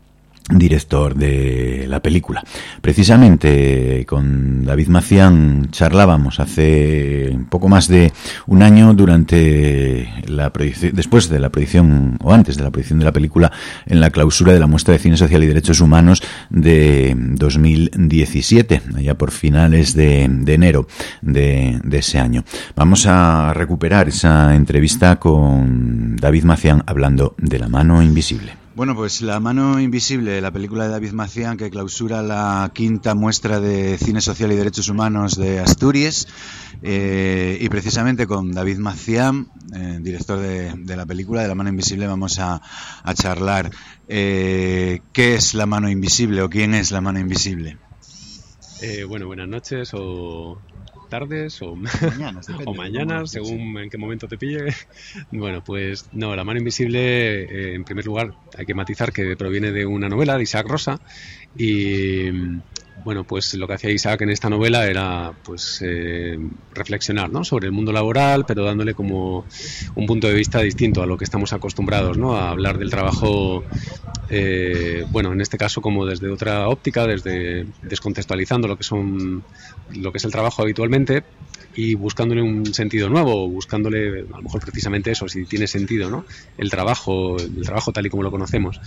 director de la película. Precisamente con David Macián charlábamos hace un poco más de un año durante la proyección, después de la proyección o antes de la proyección de la película en la clausura de la muestra de Cine Social y Derechos Humanos de dos mil diecisiete, allá por finales de, de enero de, de ese año. Vamos a recuperar esa entrevista con David Macián hablando de La mano invisible. Bueno, pues La mano invisible, la película de David Macián que clausura la quinta muestra de Cine Social y Derechos Humanos de Asturias, eh, y precisamente con David Macián, eh, director de, de la película de La mano invisible, vamos a, a charlar. Eh, ¿Qué es La mano invisible o quién es La mano invisible? Eh, bueno, buenas noches o tardes o mañanas, o mañanas según en qué momento te pille. Bueno, pues no, La mano invisible, eh, en primer lugar hay que matizar que proviene de una novela de Isaac Rosa y bueno, pues lo que hacía Isaac en esta novela era pues eh, reflexionar, ¿no?, sobre el mundo laboral, pero dándole como un punto de vista distinto a lo que estamos acostumbrados, ¿no?, a hablar del trabajo, eh, bueno, en este caso como desde otra óptica, desde descontextualizando lo que son lo que es el trabajo habitualmente y buscándole un sentido nuevo, buscándole a lo mejor precisamente eso, si tiene sentido, ¿no?, el trabajo, el trabajo tal y como lo conocemos.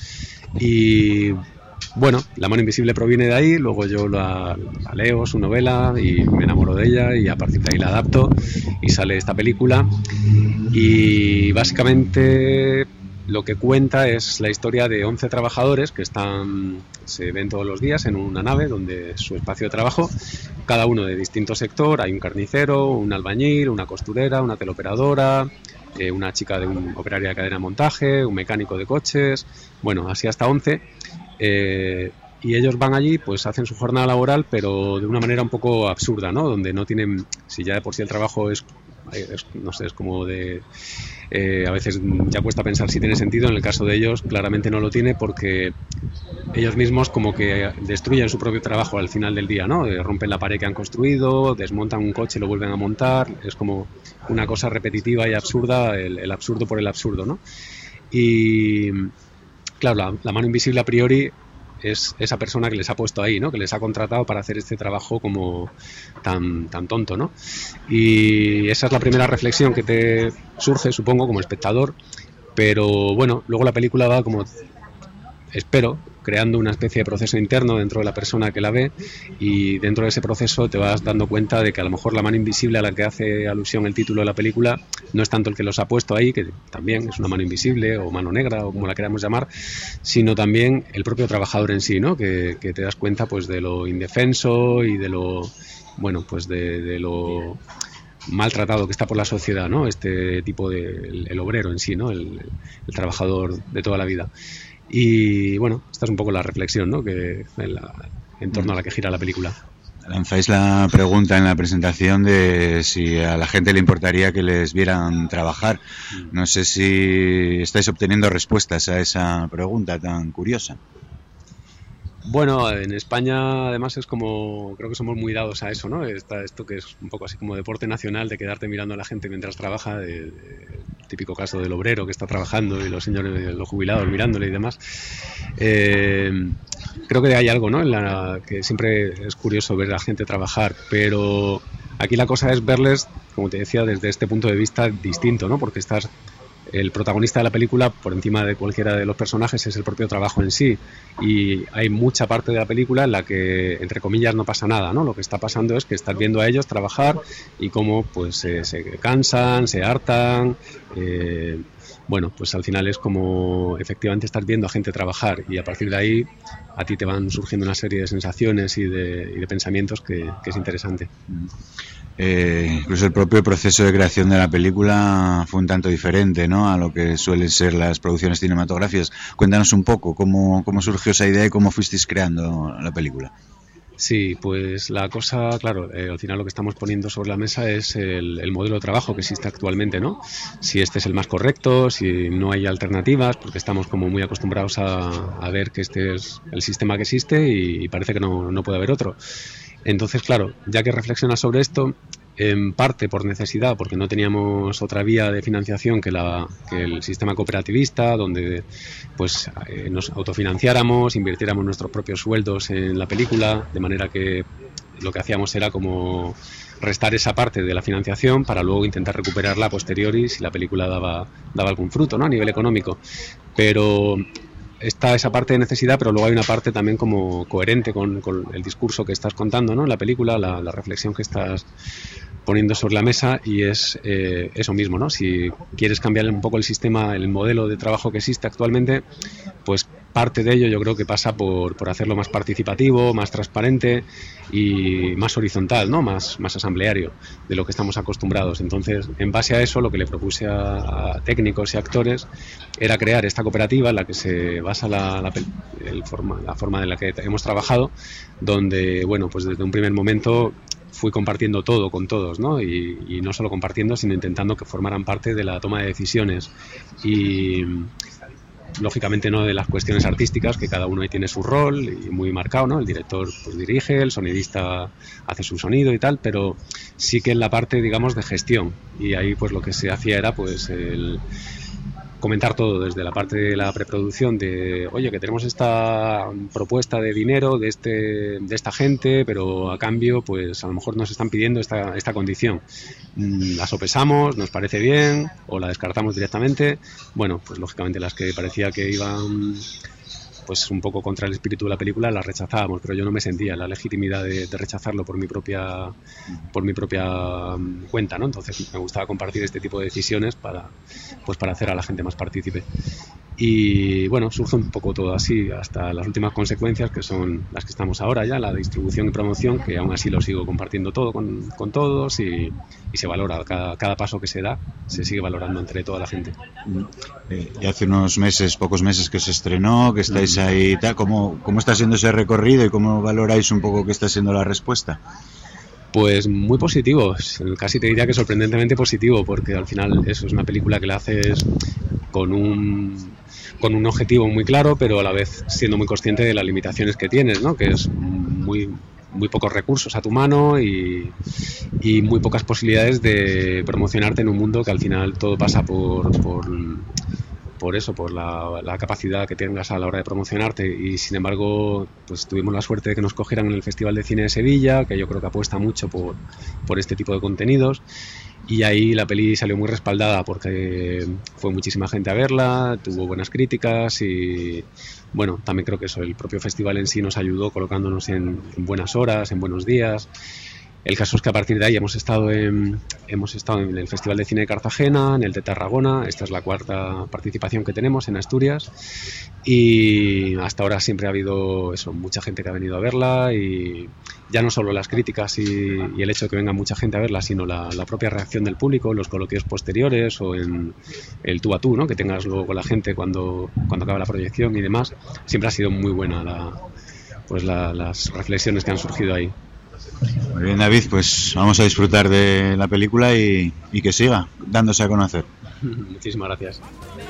Y bueno, La mano invisible proviene de ahí, luego yo la, la leo, su novela, y me enamoro de ella y a partir de ahí la adapto y sale esta película y básicamente lo que cuenta es la historia de once trabajadores que están, se ven todos los días en una nave donde es su espacio de trabajo, cada uno de distinto sector. Hay un carnicero, un albañil, una costurera, una teleoperadora, eh, una chica de un operaria de cadena de montaje, un mecánico de coches, bueno, así hasta once. Eh, y ellos van allí, pues hacen su jornada laboral, pero de una manera un poco absurda, ¿no? Donde no tienen, si ya de por sí el trabajo es, es no sé, es como de, eh, a veces ya cuesta pensar si tiene sentido. En el caso de ellos, claramente no lo tiene porque ellos mismos como que destruyen su propio trabajo al final del día, ¿no? Eh, rompen la pared que han construido, desmontan un coche y lo vuelven a montar. Es como una cosa repetitiva y absurda, el, el absurdo por el absurdo, ¿no? Y claro, la, la mano invisible a priori es esa persona que les ha puesto ahí, ¿no?, que les ha contratado para hacer este trabajo como tan, tan tonto, ¿no? Y esa es la primera reflexión que te surge, supongo, como espectador, pero bueno, luego la película va como, espero, creando una especie de proceso interno dentro de la persona que la ve y dentro de ese proceso te vas dando cuenta de que a lo mejor la mano invisible a la que hace alusión el título de la película no es tanto el que los ha puesto ahí, que también es una mano invisible o mano negra o como la queramos llamar, sino también el propio trabajador en sí, ¿no?, que, que te das cuenta pues de lo indefenso y de lo, bueno, pues de, de lo maltratado que está por la sociedad, ¿no?, este tipo de, el, el obrero en sí, ¿no?, el, el trabajador de toda la vida. Y bueno, esta es un poco la reflexión, ¿no?, que en, la, en torno a la que gira la película. Lanzáis la pregunta en la presentación de si a la gente le importaría que les vieran trabajar. No sé si estáis obteniendo respuestas a esa pregunta tan curiosa. Bueno, en España además es como, creo que somos muy dados a eso, ¿no? Está esto que es un poco así como deporte nacional de quedarte mirando a la gente mientras trabaja, de, de, típico caso del obrero que está trabajando y los señores, los jubilados mirándole y demás. Eh, creo que hay algo, ¿no?, en la que siempre es curioso ver a la gente trabajar, pero aquí la cosa es verles, como te decía, desde este punto de vista distinto, ¿no?, porque estás... El protagonista de la película, por encima de cualquiera de los personajes, es el propio trabajo en sí. Y hay mucha parte de la película en la que, entre comillas, no pasa nada, ¿no? Lo que está pasando es que estás viendo a ellos trabajar y cómo pues eh, se cansan, se hartan. Eh, bueno, pues al final es como efectivamente estás viendo a gente trabajar y a partir de ahí a ti te van surgiendo una serie de sensaciones y de, y de pensamientos que, que es interesante. Eh, incluso el propio proceso de creación de la película fue un tanto diferente, ¿no?, a lo que suelen ser las producciones cinematográficas. Cuéntanos un poco cómo, cómo surgió esa idea y cómo fuisteis creando la película. Sí, pues la cosa, claro, eh, al final lo que estamos poniendo sobre la mesa es el, el modelo de trabajo que existe actualmente, ¿no? Si este es el más correcto, si no hay alternativas, porque estamos como muy acostumbrados a, a ver que este es el sistema que existe y, y parece que no, no puede haber otro. Entonces, claro, ya que reflexionas sobre esto, en parte por necesidad, porque no teníamos otra vía de financiación que, la, que el sistema cooperativista, donde pues eh, nos autofinanciáramos, invirtiéramos nuestros propios sueldos en la película, de manera que lo que hacíamos era como restar esa parte de la financiación para luego intentar recuperarla a posteriori si la película daba, daba algún fruto, ¿no?, a nivel económico. Pero está esa parte de necesidad, pero luego hay una parte también como coherente con, con el discurso que estás contando, ¿no?, en la película, la, la reflexión que estás poniendo sobre la mesa, y es eh, eso mismo, ¿no? Si quieres cambiar un poco el sistema, el modelo de trabajo que existe actualmente, pues parte de ello yo creo que pasa por, por hacerlo más participativo, más transparente y más horizontal, ¿no?, más, más asambleario de lo que estamos acostumbrados. Entonces, en base a eso, lo que le propuse a, a técnicos y actores era crear esta cooperativa en la que se basa la, la, el forma, la forma en la que hemos trabajado, donde, bueno, pues desde un primer momento fui compartiendo todo con todos, ¿no? Y, y no solo compartiendo, sino intentando que formaran parte de la toma de decisiones. Y lógicamente no de las cuestiones artísticas, que cada uno ahí tiene su rol y muy marcado, ¿no? El director pues dirige, el sonidista hace su sonido y tal, pero sí que en la parte, digamos, de gestión. Y ahí pues lo que se hacía era pues el comentar todo, desde la parte de la preproducción, de oye, que tenemos esta propuesta de dinero de este de esta gente, pero a cambio pues a lo mejor nos están pidiendo esta, esta condición. La sopesamos, nos parece bien o la descartamos directamente. Bueno, pues lógicamente las que parecía que iban pues un poco contra el espíritu de la película las rechazábamos, pero yo no me sentía la legitimidad de, de rechazarlo por mi propia por mi propia cuenta, ¿no? Entonces me gustaba compartir este tipo de decisiones para pues para hacer a la gente más partícipe. Y bueno, surge un poco todo así hasta las últimas consecuencias, que son las que estamos ahora ya, la distribución y promoción, que aún así lo sigo compartiendo todo con, con todos y, y se valora cada, cada paso que se da, se sigue valorando entre toda la gente. Eh, y hace unos meses, pocos meses que se estrenó, que estáis ahí, tal, ¿cómo, cómo está siendo ese recorrido y cómo valoráis un poco que está siendo la respuesta? Pues muy positivo, casi te diría que sorprendentemente positivo, porque al final eso es una película que la haces con un con un objetivo muy claro, pero a la vez siendo muy consciente de las limitaciones que tienes, ¿no? Que es muy muy pocos recursos a tu mano y, y muy pocas posibilidades de promocionarte en un mundo que al final todo pasa por, por por eso, por la, la capacidad que tengas a la hora de promocionarte. Y sin embargo, pues tuvimos la suerte de que nos cogieran en el Festival de Cine de Sevilla, que yo creo que apuesta mucho por, por este tipo de contenidos, y ahí la peli salió muy respaldada porque fue muchísima gente a verla, tuvo buenas críticas y bueno, también creo que eso, el propio festival en sí nos ayudó colocándonos en, en buenas horas, en buenos días. El caso es que a partir de ahí hemos estado en, hemos estado en el Festival de Cine de Cartagena, en el de Tarragona. Esta es la cuarta participación que tenemos en Asturias y hasta ahora siempre ha habido eso, mucha gente que ha venido a verla, y ya no solo las críticas y, y el hecho de que venga mucha gente a verla, sino la, la propia reacción del público en los coloquios posteriores o en el tú a tú, ¿no?, que tengas luego con la gente cuando, cuando acaba la proyección y demás. Siempre ha sido muy buena la, pues la, las reflexiones que han surgido ahí. Muy bien, David, pues vamos a disfrutar de la película y, y que siga dándose a conocer. Muchísimas gracias.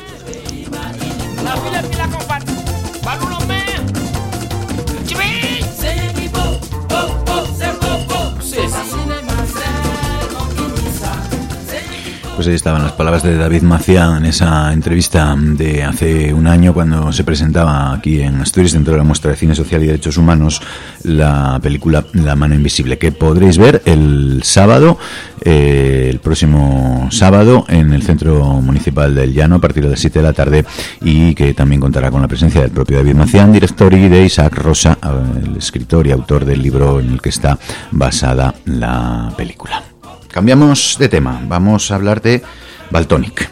Pues ahí estaban las palabras de David Maciá en esa entrevista de hace un año, cuando se presentaba aquí en Asturias, dentro de la muestra de Cine Social y Derechos Humanos, la película La Mano Invisible, que podréis ver el sábado, eh, el próximo sábado, en el Centro Municipal del Llano a partir de las siete de la tarde, y que también contará con la presencia del propio David Maciá, director, y de Isaac Rosa, el escritor y autor del libro en el que está basada la película. Cambiamos de tema, vamos a hablar de Valtònyc.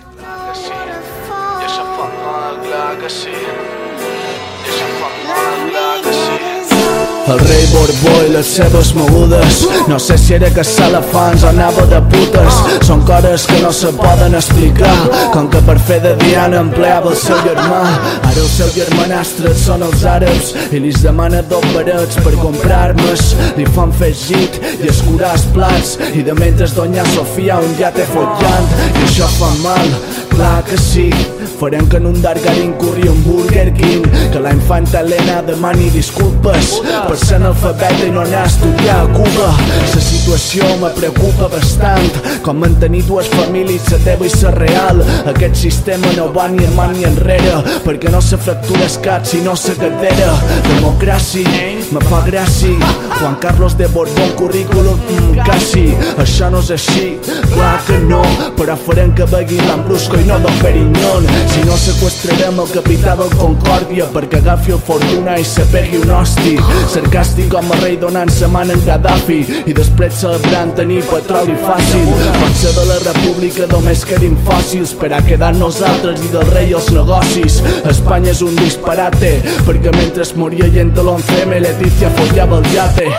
El rei Borbó i les seves mogudes, no sé si era caçar elefants o anava de putes. Són coses que no se poden explicar, com que per fer de Diana empleava el seu germà. Ara el seu germanastre són els àrabs i li demana dos barets per comprar-mes. Li fan fer git i escurar els plats, i de mentre doña Sofia un ja té follant, i això fa mal, clar que sí. farem que en un Dargarin corri un Burger King, que la infanta Helena demani disculpes per ser analfabeta i no anar a estudiar a Cuba. La situació me preocupa bastant, com mantenir dues famílies, la teva i la real. Aquest sistema no va ni en ni enrere, perquè no se fractura el cap sinó la cadera. Democràcia, me fa gràcia, Juan Carlos de Borbón, currículum, mm, quasi. Això no és així, clar que no, però farem que begui l'Ambrusco i no Don Perignon. Si no seqüestrarem el capità del Concòrdia perquè agafi el Fortuna i se pegui un hosti. Sarcàstic com a rei donant sa mà en Gaddafi i després celebrant tenir petroli fàcil. Potser de la república només quedin fòssils per a quedar nosaltres i del rei els negocis. Espanya és un disparate perquè mentre moria gent de l'once eme Leticia follava el yate.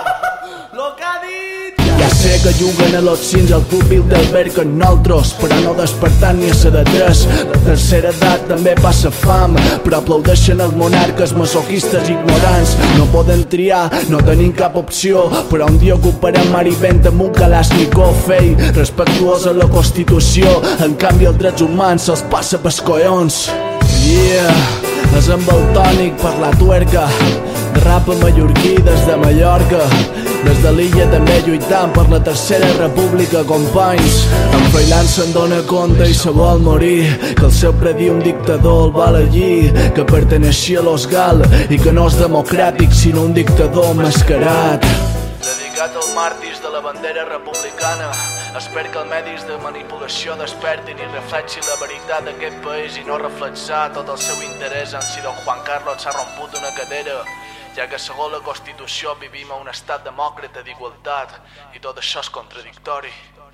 Ja sé que juguen a los cins al Club Bilderberg amb nosaltres, però no despertant ni a ser de tres. La tercera edat també passa fam, però aplaudeixen els monarques masoquistes ignorants. No poden triar, no tenim cap opció, però un dia ocuparem mar i vent amb un Kalashnikov fei, respectuós a la Constitució. En canvi els drets humans se'ls passa pels collons. Yeah, és amb el tònic per la tuerca, de rap mallorquí des de Mallorca. Des de l'illa també lluitant per la tercera república, companys. En Freiland se'n dona compte i se vol morir, que el seu predir un dictador el val allí, que perteneixia a los Gal i que no és democràtic sinó un dictador mascarat. Dedicat als màrtirs de la bandera republicana, espero que els medis de manipulació despertin i reflexin la veritat d'aquest país i no reflexar tot el seu interès en si don Juan Carlos s'ha romput una cadera, ja que segons la Constitució vivim a un estat demòcrata d'igualtat y todo això es contradictori.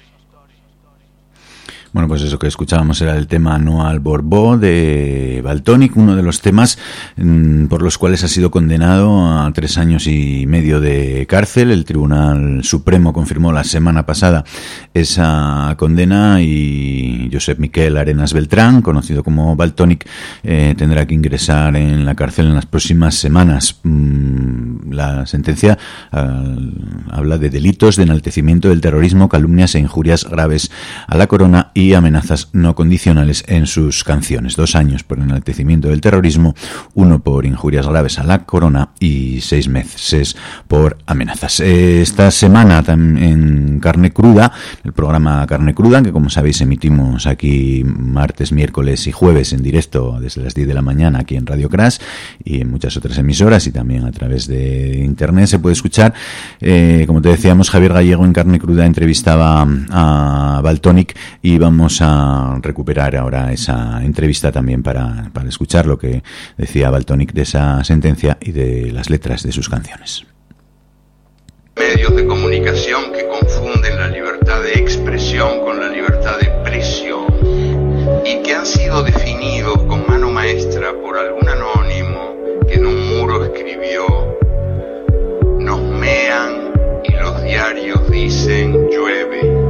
Bueno, pues eso que escuchábamos era el tema No al Borbó de Valtonyc, uno de los temas mmm, por los cuales ha sido condenado a tres años y medio de cárcel. El Tribunal Supremo confirmó la semana pasada esa condena y Josep Miquel Arenas Beltrán, conocido como Valtonyc, eh, tendrá que ingresar en la cárcel en las próximas semanas. Mm, la sentencia uh, habla de delitos de enaltecimiento del terrorismo, calumnias e injurias graves a la corona y y amenazas no condicionales en sus canciones. Dos años por enaltecimiento del terrorismo, uno por injurias graves a la corona y seis meses por amenazas. Esta semana en Carne Cruda, el programa Carne Cruda, que como sabéis emitimos aquí martes, miércoles y jueves en directo desde las diez de la mañana aquí en Radio Crash y en muchas otras emisoras y también a través de internet se puede escuchar. Eh, como te decíamos, Javier Gallego en Carne Cruda entrevistaba a Valtonyc y vamos Vamos a recuperar ahora esa entrevista también para, para escuchar lo que decía Valtonyc de esa sentencia y de las letras de sus canciones. Medios de comunicación que confunden la libertad de expresión con la libertad de presión y que han sido definidos con mano maestra por algún anónimo que en un muro escribió: nos mean y los diarios dicen llueve.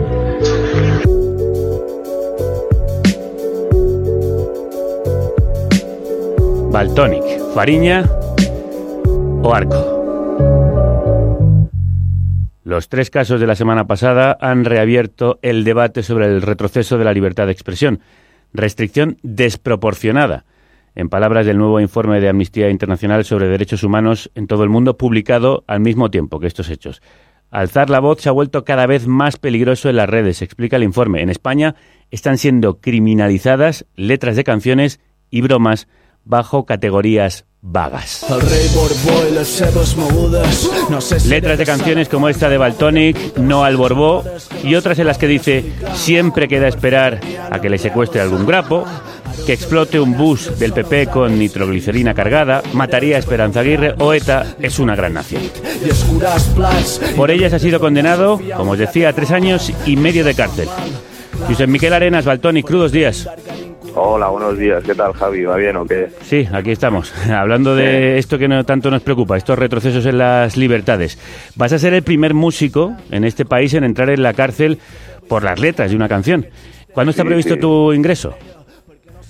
Valtonyc, Fariña o Arco. Los tres casos de la semana pasada han reabierto el debate sobre el retroceso de la libertad de expresión. Restricción desproporcionada, en palabras del nuevo informe de Amnistía Internacional sobre Derechos Humanos en todo el mundo, publicado al mismo tiempo que estos hechos. Alzar la voz se ha vuelto cada vez más peligroso en las redes, explica el informe. En España están siendo criminalizadas letras de canciones y bromas bajo categorías vagas. Letras de canciones como esta de Valtonyc, No al Borbó, y otras en las que dice: siempre queda esperar a que le secuestre algún grapo, que explote un bus del P P con nitroglicerina cargada, mataría a Esperanza Aguirre o ETA es una gran nación. Por ellas ha sido condenado, como os decía, a tres años y medio de cárcel. Josep Miquel Arenas, Valtonyc, crudos días. Hola, buenos días. ¿Qué tal, Javi? ¿Va bien o qué? Sí, aquí estamos. Hablando de esto que no tanto nos preocupa, estos retrocesos en las libertades. Vas a ser el primer músico en este país en entrar en la cárcel por las letras de una canción. ¿Cuándo está sí, previsto sí. tu ingreso?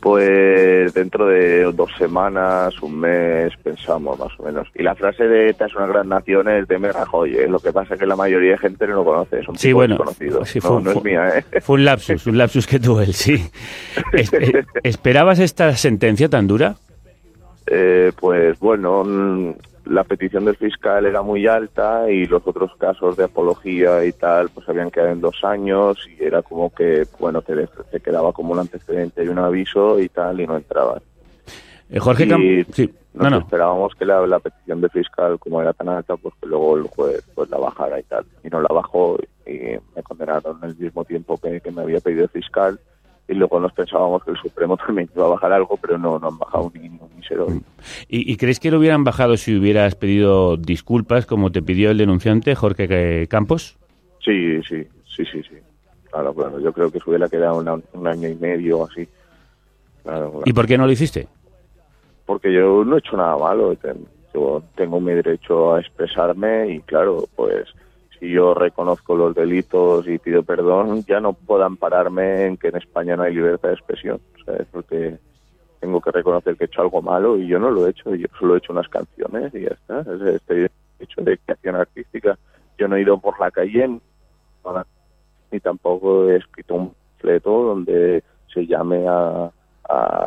Pues dentro de dos semanas, un mes, pensamos más o menos. Y la frase de ETA es una gran nación es de Rajoy, ¿eh? Lo que pasa es que la mayoría de gente no lo conoce, es un sí, tipo bueno, desconocido. Sí, no, fue, no es fue, mía, ¿eh? Fue un lapsus, un lapsus que tuvo él, sí. Espe- ¿Esperabas esta sentencia tan dura? Eh, pues bueno, la petición del fiscal era muy alta y los otros casos de apología y tal pues habían quedado en dos años y era como que, bueno, te, te quedaba como un antecedente y un aviso y tal y no entraban. Eh, Jorge Campos, sí. Nos no, no. esperábamos que la, la petición del fiscal, como era tan alta, pues que luego el juez pues la bajara y tal. Y no la bajó y me condenaron al mismo tiempo que, que me había pedido el fiscal. Y luego nos pensábamos que el Supremo también iba a bajar algo, pero no, no han bajado ni, ni cero. ¿Y, ¿Y crees que lo hubieran bajado si hubieras pedido disculpas, como te pidió el denunciante, Jorge Campos? Sí, sí, sí, sí, sí. Claro, claro. Yo creo que se hubiera quedado una, un año y medio o así. Claro, claro. ¿Y por qué no lo hiciste? Porque yo no he hecho nada malo. Yo tengo mi derecho a expresarme y, claro, pues si yo reconozco los delitos y pido perdón, ya no puedo ampararme en que en España no hay libertad de expresión, ¿sabes? Porque tengo que reconocer que he hecho algo malo y yo no lo he hecho, yo solo he hecho unas canciones y ya está. Estoy hecho de creación artística. Yo no he ido por la calle ni tampoco he escrito un panfleto donde se llame a... a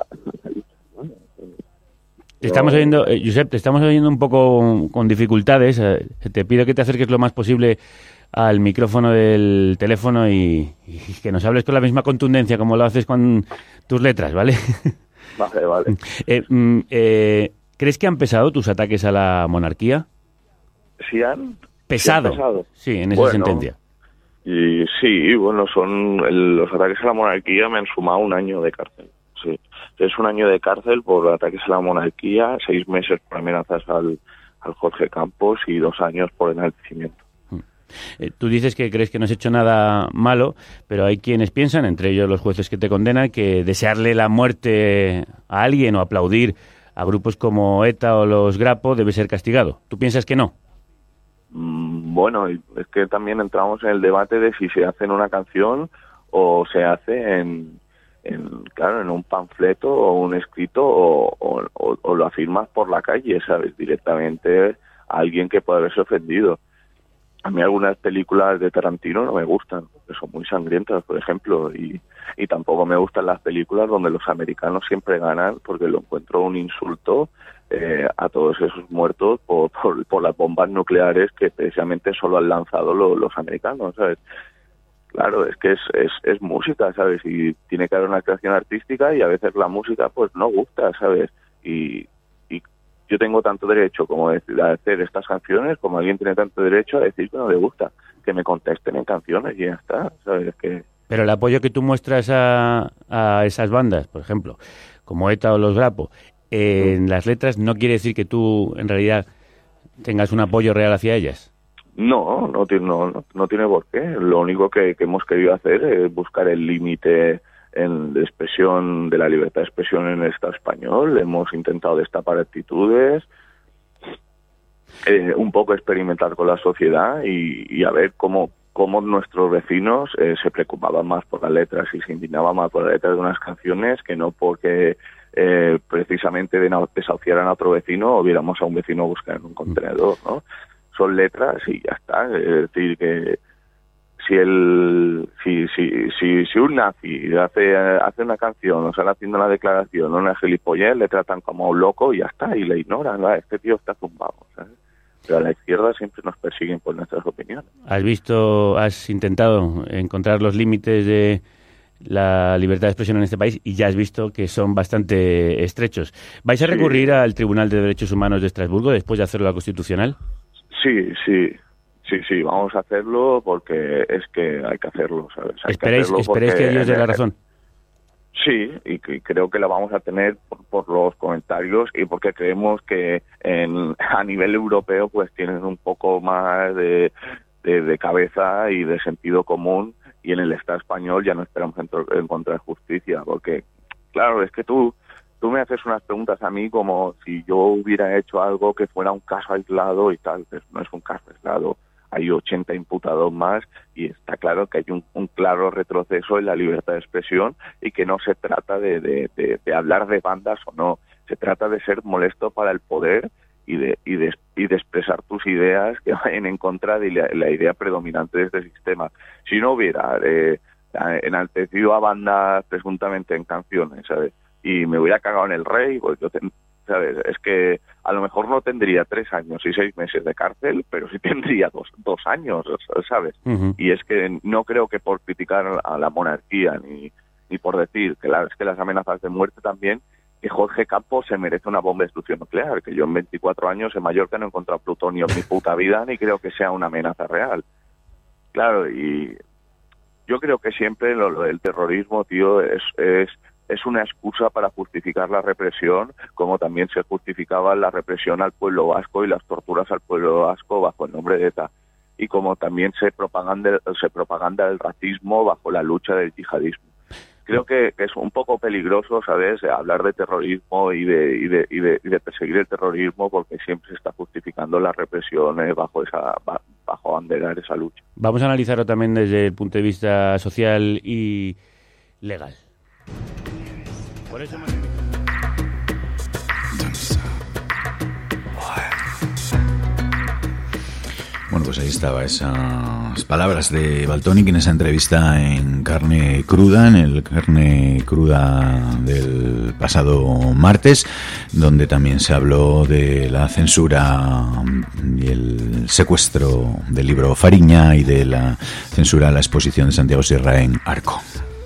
Te estamos oyendo, eh, Josep, te estamos oyendo un poco con dificultades. Eh, te pido que te acerques lo más posible al micrófono del teléfono y, y que nos hables con la misma contundencia como lo haces con tus letras, ¿vale? Vale, vale. Eh, mm, eh, ¿Crees que han pesado tus ataques a la monarquía? ¿Sí han? Pesado. ¿Sí, han pesado? Sí, en esa bueno, sentencia. Y sí, bueno, son el, los ataques a la monarquía me han sumado un año de cárcel. Sí. Es un año de cárcel por ataques a la monarquía, seis meses por amenazas al, al Jorge Campos y dos años por enaltecimiento. Eh, tú dices que crees que no has hecho nada malo, pero hay quienes piensan, entre ellos los jueces que te condenan, que desearle la muerte a alguien o aplaudir a grupos como ETA o los Grapo debe ser castigado. ¿Tú piensas que no? Mm, bueno, es que también entramos en el debate de si se hace en una canción o se hace en... En, claro, en un panfleto o un escrito o, o, o, o lo afirmas por la calle, ¿sabes? Directamente a alguien que puede haberse ofendido. A mí algunas películas de Tarantino no me gustan, porque son muy sangrientas, por ejemplo, y, y tampoco me gustan las películas donde los americanos siempre ganan, porque lo encuentro un insulto eh, a todos esos muertos por, por, por las bombas nucleares que precisamente solo han lanzado lo, los americanos, ¿sabes? Claro, es que es, es, es música, ¿sabes? Y tiene que haber una creación artística y a veces la música pues no gusta, ¿sabes? Y, y yo tengo tanto derecho como de, a hacer estas canciones, como alguien tiene tanto derecho a decir que no le gusta, que me contesten en canciones y ya está, ¿sabes? Que... Pero el apoyo que tú muestras a, a esas bandas, por ejemplo, como ETA o los Grapo, eh, en las letras no quiere decir que tú en realidad tengas un apoyo real hacia ellas. No, no tiene, no, no tiene por qué. Lo único que, que hemos querido hacer es buscar el límite en de expresión, de la libertad de expresión en el Estado español. Hemos intentado destapar actitudes, eh, un poco experimentar con la sociedad y, y a ver cómo, cómo nuestros vecinos eh, se preocupaban más por las letras y se indignaban más por las letras de unas canciones que no porque eh, precisamente desahuciaran a otro vecino o viéramos a un vecino buscar en un contenedor, ¿no? Son letras y ya está. Es decir, que si el si si si, si un nazi hace hace una canción o sale haciendo una declaración o una gilipollez, le tratan como a un loco y ya está, y le ignoran, ¿no? Este tío está zumbado, ¿sabes? Pero a la izquierda siempre nos persiguen por nuestras opiniones. ¿Has visto, has intentado encontrar los límites de la libertad de expresión en este país y ya has visto que son bastante estrechos? ¿Vais a recurrir sí. al Tribunal de Derechos Humanos de Estrasburgo después de hacerlo la Constitucional? Sí, sí, sí, sí, vamos a hacerlo porque es que hay que hacerlo, ¿sabes? Hay ¿Esperéis que, ¿esperéis que Dios dé la razón? Sí, y que creo que la vamos a tener por, por los comentarios y porque creemos que en, a nivel europeo pues tienen un poco más de, de, de cabeza y de sentido común y en el Estado español ya no esperamos encontrar justicia porque, claro, es que tú... Tú me haces unas preguntas a mí como si yo hubiera hecho algo que fuera un caso aislado y tal, pero no es un caso aislado. hay ochenta imputados más y está claro que hay un, un claro retroceso en la libertad de expresión y que no se trata de, de, de, de hablar de bandas o no, se trata de ser molesto para el poder y de, y de, y de expresar tus ideas que vayan en contra de la, la idea predominante de este sistema. Si no hubiera eh, enaltecido a bandas presuntamente en canciones, ¿sabes? Y me hubiera cagado en el rey, pues yo ten, ¿sabes? Es que a lo mejor no tendría tres años y seis meses de cárcel, pero sí tendría dos, dos años, ¿sabes? Uh-huh. Y es que no creo que por criticar a la monarquía ni, ni por decir que, la, es que las amenazas de muerte también, que Jorge Campos se merece una bomba de destrucción nuclear, que yo en veinticuatro años en Mallorca no he encontrado plutonio en mi puta vida, ni creo que sea una amenaza real. Claro, y yo creo que siempre lo, lo del terrorismo, tío, es... es es una excusa para justificar la represión, como también se justificaba la represión al pueblo vasco y las torturas al pueblo vasco bajo el nombre de ETA, y como también se propaganda, se propaganda el racismo bajo la lucha del yihadismo. Creo que, que es un poco peligroso, ¿sabes?, hablar de terrorismo y de, y de, y de, y de perseguir el terrorismo, porque siempre se está justificando la represión eh, bajo esa bajo banderar esa lucha. Vamos a analizarlo también desde el punto de vista social y legal. Por eso me... Bueno, pues ahí estaba esas palabras de Valtonyc en esa entrevista en Carne Cruda, en el Carne Cruda del pasado martes, donde también se habló de la censura y el secuestro del libro Fariña y de la censura a la exposición de Santiago Sierra en Arco.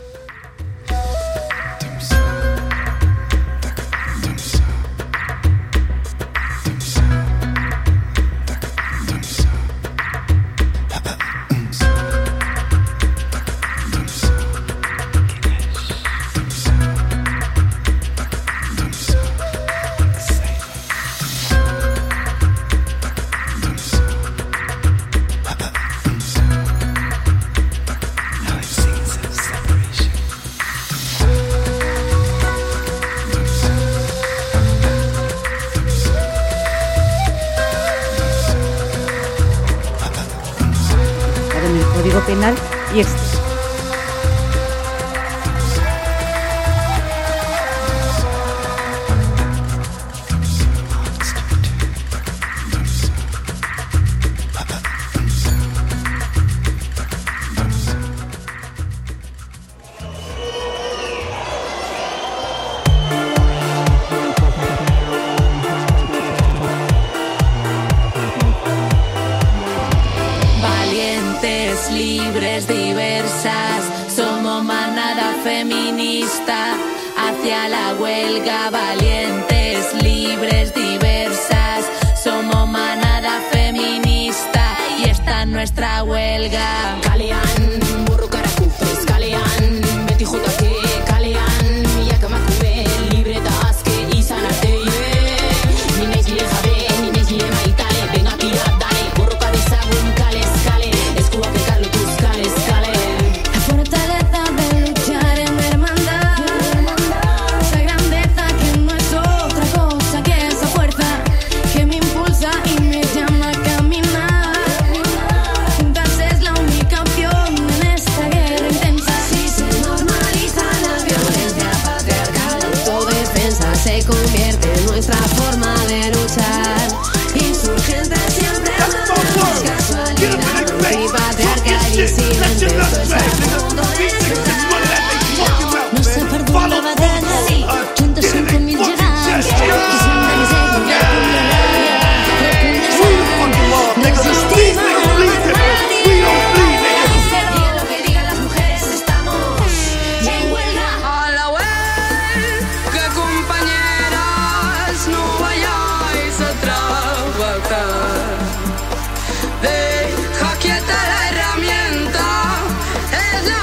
Penal y extra. Libres, diversas, somos manada feminista, hacia la huelga, valientes, libres, diversas, somos manada feminista y esta es nuestra huelga. Kalian, burro caracupes, Kalian, Betty J K, Kalian, Yakamakube, libre taske y sanarte, ni me gile jabe, ni me gile maitale, ven aquí a dale, burro carizagum, cales, cale, escuba de Carlos. Se convierte en nuestra forma de luchar. Insurgente siempre más casualidad, antipatriarcal y silencioso es el mundo de... No se perdona la batalla, juntos cinco mil llegadas, y sin la miseria no existimos. Digan lo que digan las mujeres, estamos ya en huelga. A la huelga. No vayáis a trabajar, deja quieta la herramienta, es la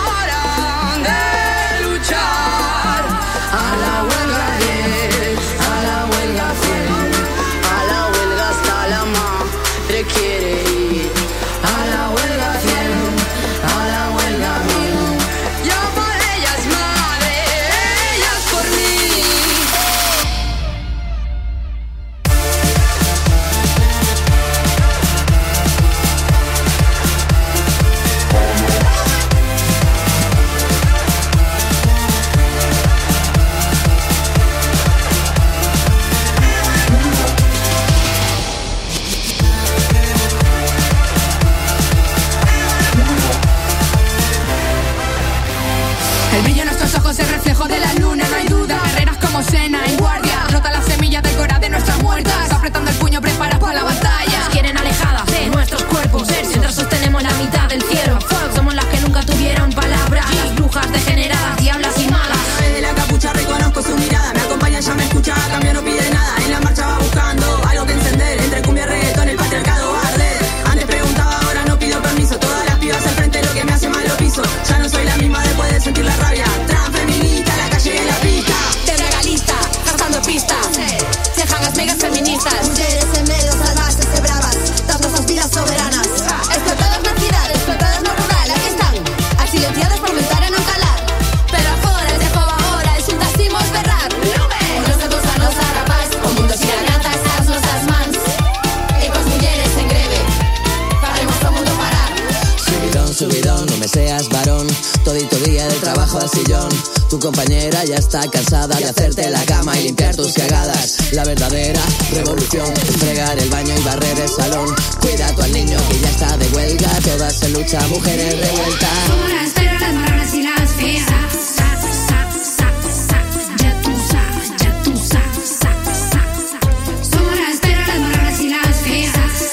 El brillo en nuestros ojos es reflejo de la luna, no hay duda. Guerreras como Sena en guardia, brota la semilla del corazón de nuestras muertas. Apretando el puño, prepara para la batalla. Nos quieren alejadas de nuestros cuerpos, mientras sostenemos la mitad del cielo. Somos las que nunca tuvieron palabras, las brujas degeneradas, diablas y malas. A través de la capucha reconozco su mirada, me acompaña, ya me escucha, a cambio no pide nada. En la marcha va buscando algo que encender, entre cumbia y reggaetón el patriarcado arde. Antes preguntaba, ahora no pido permiso, todas las pibas al frente lo que me hace mal lo piso. Ya no soy la misma después de sentir la rabia. Transfeminista, la calle y la pista. Te regalista, gastando pistas. Cejan las megas feministas. Mujeres en medio salvajes y bravas, dando sus vidas soberanas. Explotadas na cidade, explotadas no rural, aquí están. As silenciadas por mentar e non calar. Pero agora, de joven agora, e xuntas imos berrar. Nos de todos a nos rapaz, o mundo sin alianzas as nosas mans. E cos mulleres en greve, faremos o mundo parar. Subidón, subidón, no me seas varón. Todito día del trabajo al sillón. Tu compañera ya está cansada de hacerte la cama y limpiar tus cagadas. La verdadera revolución es fregar el baño y barrer el salón. Cuida tú al niño que ya está de huelga. Todas en lucha, mujeres revueltas. Somos las perras, las marronas y las feas. Ya tú sabes, ya tú sabes. Somos las perras, las marronas y las feas.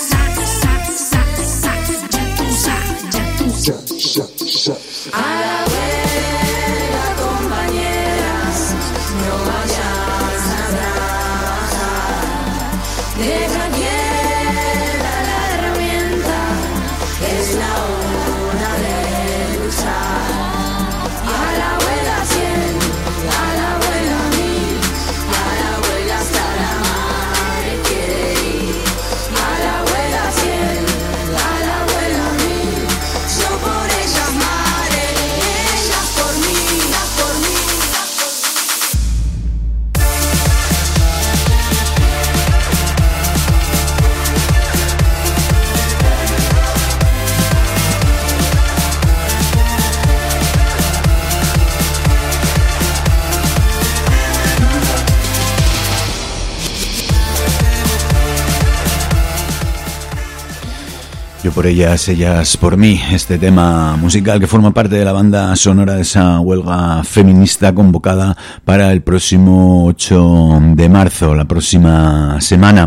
Ya tú sabes, ya tú sabes. A la huelga, compañeras, no vayas a trabajar. Deja quieta la herramienta, es la hora de luchar. A la huelga cien, a la huelga mil, a la huelga hasta la madre quiere ir. A la huelga cien, a la huelga mil, yo por ellas madre, ellas por mí, ellas por mí. Yo por ellas, ellas por mí, este tema musical que forma parte de la banda sonora de esa huelga feminista convocada para el próximo ocho de marzo, la próxima semana.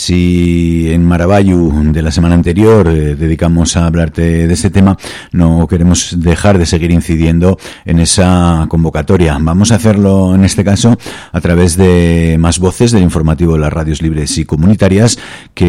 Si en Maravallu de la semana anterior eh, dedicamos a hablarte de este tema, no queremos dejar de seguir incidiendo en esa convocatoria. Vamos a hacerlo en este caso a través de Más Voces, del informativo de las radios libres y comunitarias,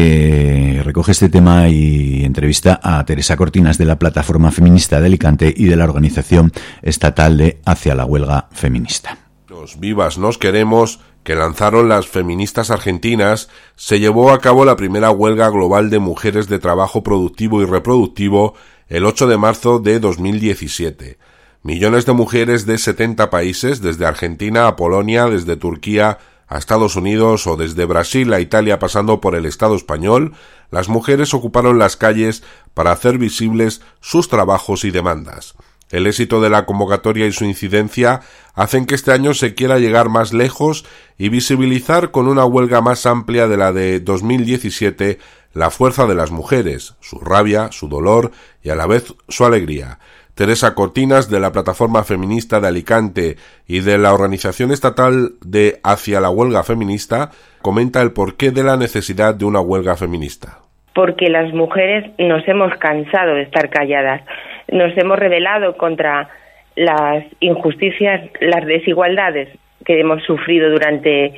que recoge este tema y entrevista a Teresa Cortinas de la Plataforma Feminista de Alicante y de la Organización Estatal de Hacia la Huelga Feminista. Los Vivas Nos Queremos, que lanzaron las feministas argentinas, se llevó a cabo la primera huelga global de mujeres de trabajo productivo y reproductivo el ocho de marzo de dos mil diecisiete. Millones de mujeres de setenta países, desde Argentina a Polonia, desde Turquía a Estados Unidos o desde Brasil a Italia pasando por el Estado español, las mujeres ocuparon las calles para hacer visibles sus trabajos y demandas. El éxito de la convocatoria y su incidencia hacen que este año se quiera llegar más lejos y visibilizar con una huelga más amplia de la de dos mil diecisiete la fuerza de las mujeres, su rabia, su dolor y a la vez su alegría. Teresa Cortinas, de la Plataforma Feminista de Alicante y de la Organización Estatal de Hacia la Huelga Feminista, comenta el porqué de la necesidad de una huelga feminista. Porque las mujeres nos hemos cansado de estar calladas, nos hemos rebelado contra las injusticias, las desigualdades que hemos sufrido durante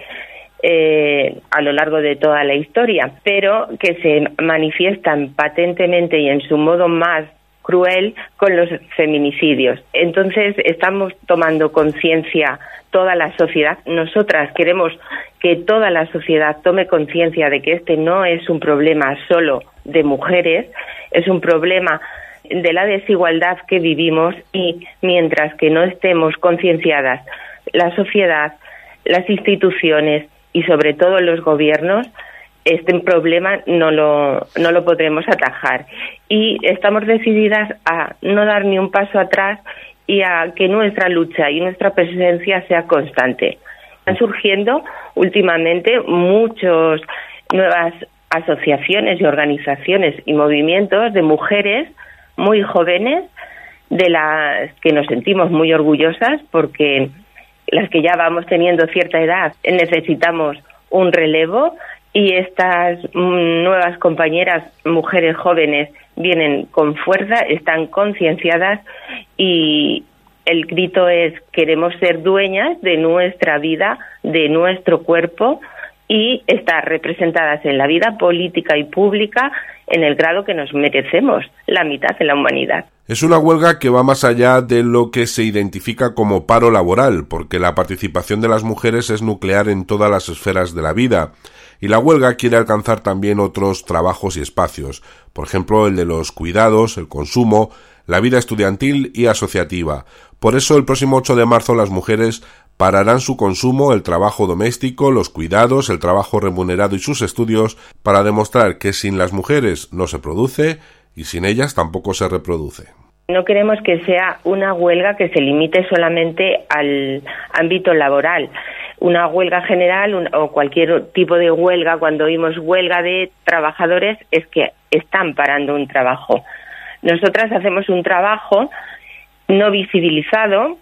eh, a lo largo de toda la historia, pero que se manifiestan patentemente y en su modo más cruel con los feminicidios. Entonces estamos tomando conciencia toda la sociedad. Nosotras queremos que toda la sociedad tome conciencia de que este no es un problema solo de mujeres, es un problema de la desigualdad que vivimos, y mientras que no estemos concienciadas la sociedad, las instituciones y sobre todo los gobiernos, este problema no lo, no lo podremos atajar. Y estamos decididas a no dar ni un paso atrás y a que nuestra lucha y nuestra presencia sea constante. Están surgiendo últimamente muchas nuevas asociaciones y organizaciones y movimientos de mujeres muy jóvenes de las que nos sentimos muy orgullosas, porque las que ya vamos teniendo cierta edad necesitamos un relevo, y estas mm, nuevas compañeras, mujeres jóvenes, vienen con fuerza, están concienciadas, y el grito es: queremos ser dueñas de nuestra vida, de nuestro cuerpo, y estar representadas en la vida política y pública en el grado que nos merecemos, la mitad de la humanidad. Es una huelga que va más allá de lo que se identifica como paro laboral, porque la participación de las mujeres es nuclear en todas las esferas de la vida, y la huelga quiere alcanzar también otros trabajos y espacios, por ejemplo el de los cuidados, el consumo, la vida estudiantil y asociativa. Por eso el próximo ocho de marzo las mujeres pararán su consumo, el trabajo doméstico, los cuidados, el trabajo remunerado y sus estudios, para demostrar que sin las mujeres no se produce y sin ellas tampoco se reproduce. No queremos que sea una huelga que se limite solamente al ámbito laboral. Una huelga general un, o cualquier tipo de huelga, cuando oímos huelga de trabajadores, es que están parando un trabajo. Nosotras hacemos un trabajo no visibilizado,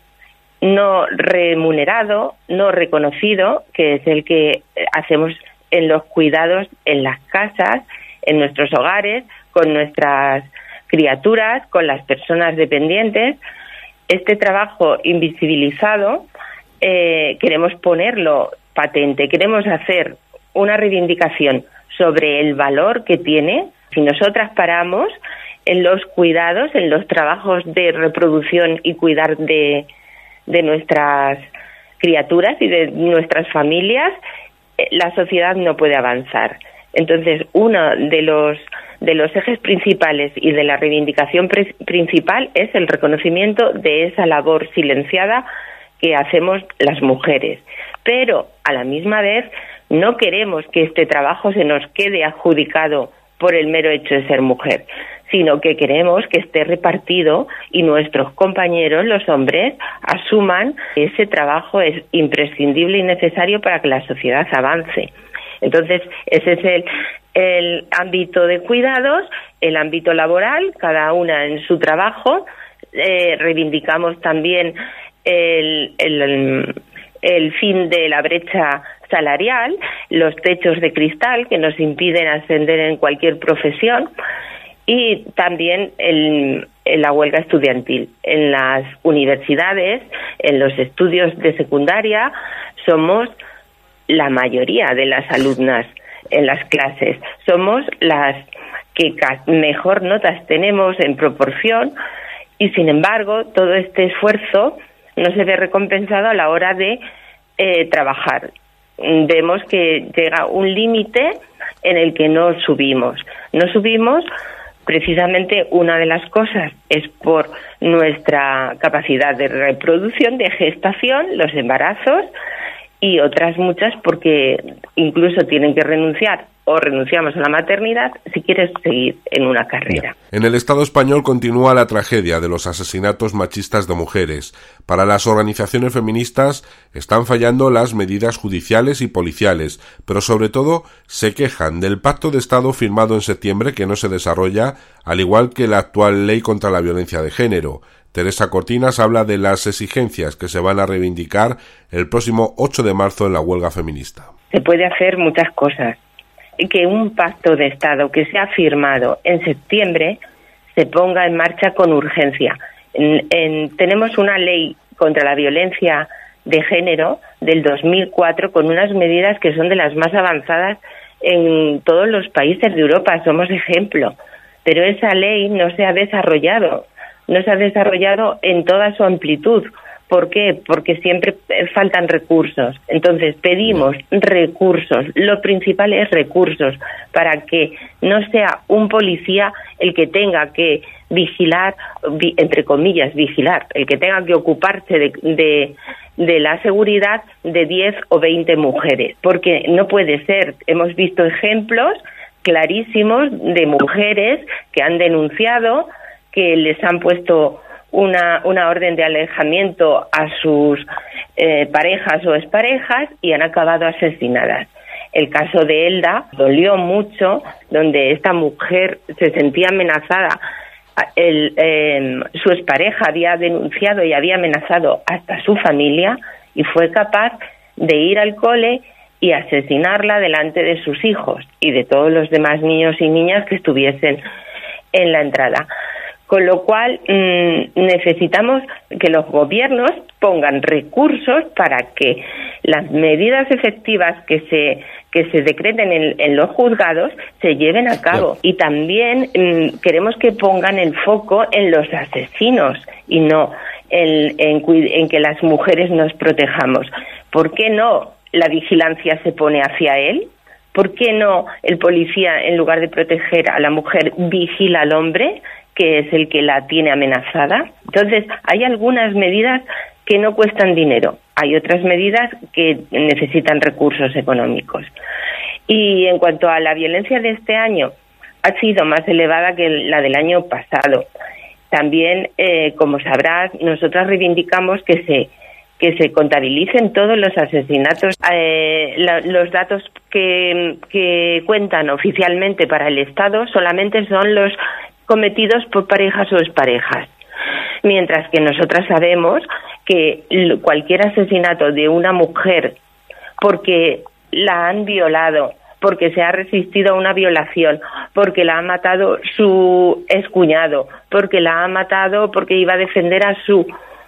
no remunerado, no reconocido, que es el que hacemos en los cuidados, en las casas, en nuestros hogares, con nuestras criaturas, con las personas dependientes. Este trabajo invisibilizado eh, queremos ponerlo patente, queremos hacer una reivindicación sobre el valor que tiene. Si nosotras paramos en los cuidados, en los trabajos de reproducción y cuidar de, de nuestras criaturas y de nuestras familias, eh, la sociedad no puede avanzar. Entonces, uno de los de los ejes principales y de la reivindicación pre- principal es el reconocimiento de esa labor silenciada que hacemos las mujeres. Pero, a la misma vez, no queremos que este trabajo se nos quede adjudicado por el mero hecho de ser mujer, sino que queremos que esté repartido y nuestros compañeros, los hombres, asuman que ese trabajo es imprescindible y necesario para que la sociedad avance. Entonces, ese es el, el ámbito de cuidados, el ámbito laboral, cada una en su trabajo. Eh, reivindicamos también el, el, el fin de la brecha salarial, los techos de cristal que nos impiden ascender en cualquier profesión, y también el, en la huelga estudiantil. En las universidades, en los estudios de secundaria, somos la mayoría de las alumnas en las clases. Somos las que mejor notas tenemos en proporción, y sin embargo todo este esfuerzo no se ve recompensado a la hora de eh, trabajar. Vemos que llega un límite en el que no subimos. No subimos precisamente, una de las cosas es por nuestra capacidad de reproducción, de gestación, los embarazos, y otras muchas porque incluso tienen que renunciar o renunciamos a la maternidad si quieres seguir en una carrera. En el Estado español continúa la tragedia de los asesinatos machistas de mujeres. Para las organizaciones feministas están fallando las medidas judiciales y policiales, pero sobre todo se quejan del pacto de Estado firmado en septiembre que no se desarrolla, al igual que la actual ley contra la violencia de género. Teresa Cortinas habla de las exigencias que se van a reivindicar el próximo ocho de marzo en la huelga feminista. Se puede hacer muchas cosas. Que un pacto de Estado que se ha firmado en septiembre se ponga en marcha con urgencia. En, en, tenemos una ley contra la violencia de género del dos mil cuatro con unas medidas que son de las más avanzadas en todos los países de Europa. Somos ejemplo. Pero esa ley no se ha desarrollado. No se ha desarrollado en toda su amplitud. ¿Por qué? Porque siempre faltan recursos. Entonces pedimos recursos. Lo principal es recursos para que no sea un policía el que tenga que vigilar, vi, entre comillas, vigilar, el que tenga que ocuparse de, de, de la seguridad de diez o veinte mujeres. Porque no puede ser. Hemos visto ejemplos clarísimos de mujeres que han denunciado que les han puesto una, una orden de alejamiento a sus eh, parejas o exparejas y han acabado asesinadas. El caso de Elda dolió mucho, donde esta mujer se sentía amenazada el, eh, su expareja había denunciado y había amenazado hasta su familia y fue capaz de ir al cole y asesinarla delante de sus hijos y de todos los demás niños y niñas que estuviesen en la entrada. Con lo cual mmm, necesitamos que los gobiernos pongan recursos para que las medidas efectivas que se que se decreten en, en los juzgados se lleven a cabo. Y también mmm, queremos que pongan el foco en los asesinos y no en, en, en que las mujeres nos protejamos. ¿Por qué no la vigilancia se pone hacia él? ¿Por qué no el policía, en lugar de proteger a la mujer, vigila al hombre, que es el que la tiene amenazada? Entonces, hay algunas medidas que no cuestan dinero, hay otras medidas que necesitan recursos económicos. Y en cuanto a la violencia de este año, ha sido más elevada que la del año pasado. También, eh, como sabrás, nosotras reivindicamos que se que se contabilicen todos los asesinatos. Eh, la, los datos que, que cuentan oficialmente para el Estado solamente son los cometidos por parejas o exparejas, mientras que nosotras sabemos que cualquier asesinato de una mujer porque la han violado, porque se ha resistido a una violación, porque la ha matado su excuñado, porque la ha matado porque iba a defender a su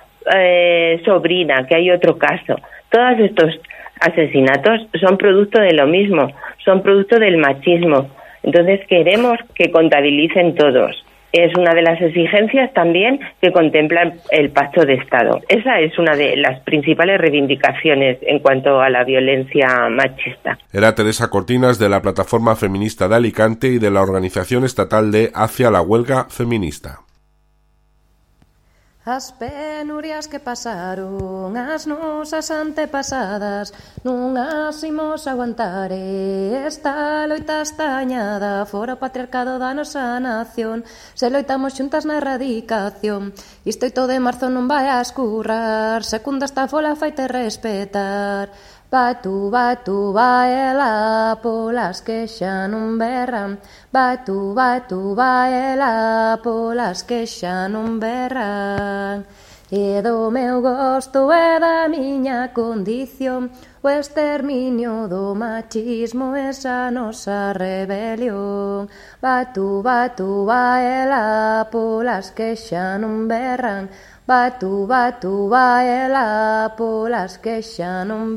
eh, sobrina, que hay otro caso. Todos estos asesinatos son producto de lo mismo, son producto del machismo. Entonces queremos que contabilicen todos. Es una de las exigencias también que contempla el Pacto de Estado. Esa es una de las principales reivindicaciones en cuanto a la violencia machista. Era Teresa Cortinas, de la Plataforma Feminista de Alicante y de la Organización Estatal de Hacia la Huelga Feminista. As penurias que pasaron as nosas antepasadas non as imos aguantar, e esta loita estañada fora o patriarcado da nosa nación. Se loitamos xuntas na erradicación, isto oito de marzo non vai a escurrar, secunda esta fola faite respetar. Vai tú, vai tú, vai ela, polas que xa non berran. Vai tú, vai tú, vai ela, polas que xa non berran. E do meu gosto e da miña condición, o exterminio do machismo, esa nosa rebelión. Vai tú, vai tú, vai ela, polas que xa non berran. Vai tú, vai tú, vai ela, polas que xa non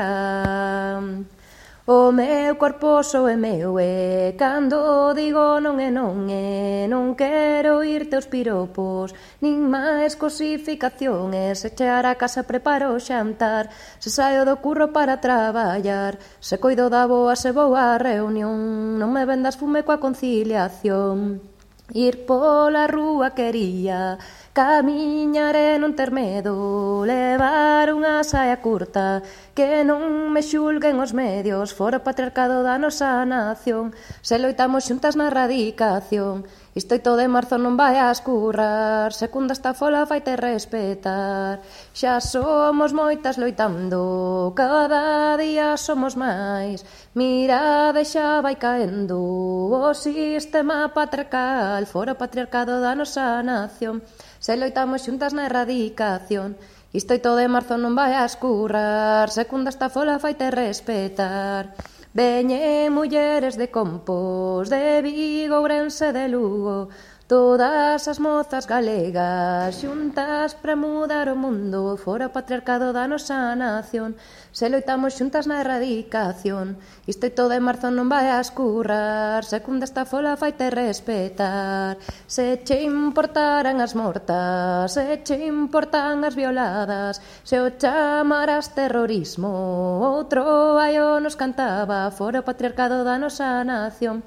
berran. O meu corpo só é meu, e cando digo non é non é, non quero ir teus piropos, nin máis cosificaciones. Se chegar a casa preparo o xantar, se saio do curro para traballar, se coido da boa se vou á reunión, non me vendas fume coa conciliación. Ir pola rúa quería, camiñar e non ter medo, levar unha saia curta, que non me xulguen os medios, fora o patriarcado da nosa nación. Se loitamos xuntas na erradicación, isto oito de marzo non vai a escurrar, secunda esta fola faite respetar. Xa somos moitas loitando, cada día somos máis, mirade xa vai caendo o sistema patriarcal, fora o patriarcado da nosa nación. Se loitamos xuntas na erradicación, isto oito de marzo non vai a escurrar, secunda esta fola faite respetar. Veñen mulleres de Compos, de Vigo, Ourense, de Lugo, todas as mozas galegas xuntas para mudar o mundo, fora o patriarcado da nosa nación. Se loitamos xuntas na erradicación, isto oito de marzo non vai a escurrar, secunda esta fola faite respetar. Se che importaran as mortas, se che importan as violadas, se o chamarás terrorismo, outro aio nos cantaba, fora o patriarcado da nosa nación.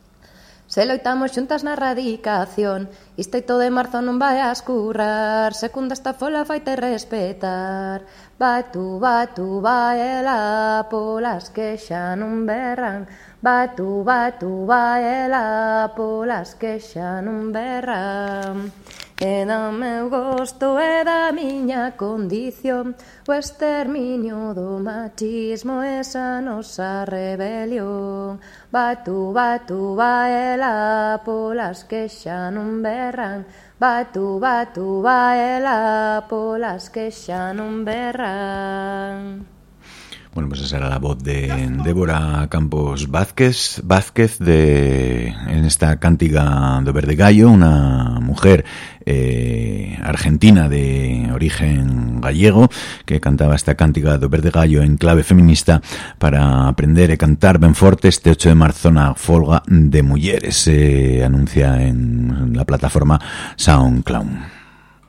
Se loitamos xuntas na erradicación, isto oito de marzo non vai a escurrar, secunda esta fola faite respetar. Vai tú, vai tú, vai ela, polas que xa non berran. Vai tú, vai tú, vai ela, polas que xa non berran. E do meu gosto e da miña condición, o exterminio do machismo, esa nosa rebelión. Vai tú, vai tú, vai ela, polas que xa non berran. berran, batu, batu, baela, polas que xa non berran. Bueno, pues esa era la voz de Débora Campos Vázquez, Vázquez de, en esta cántiga do Verde Gallo, una mujer eh, argentina de origen gallego que cantaba esta cántiga do Verde Gallo en clave feminista para aprender e cantar ben forte. Este ocho de marzo na folga de mulleres se eh, anuncia en la plataforma SoundCloud.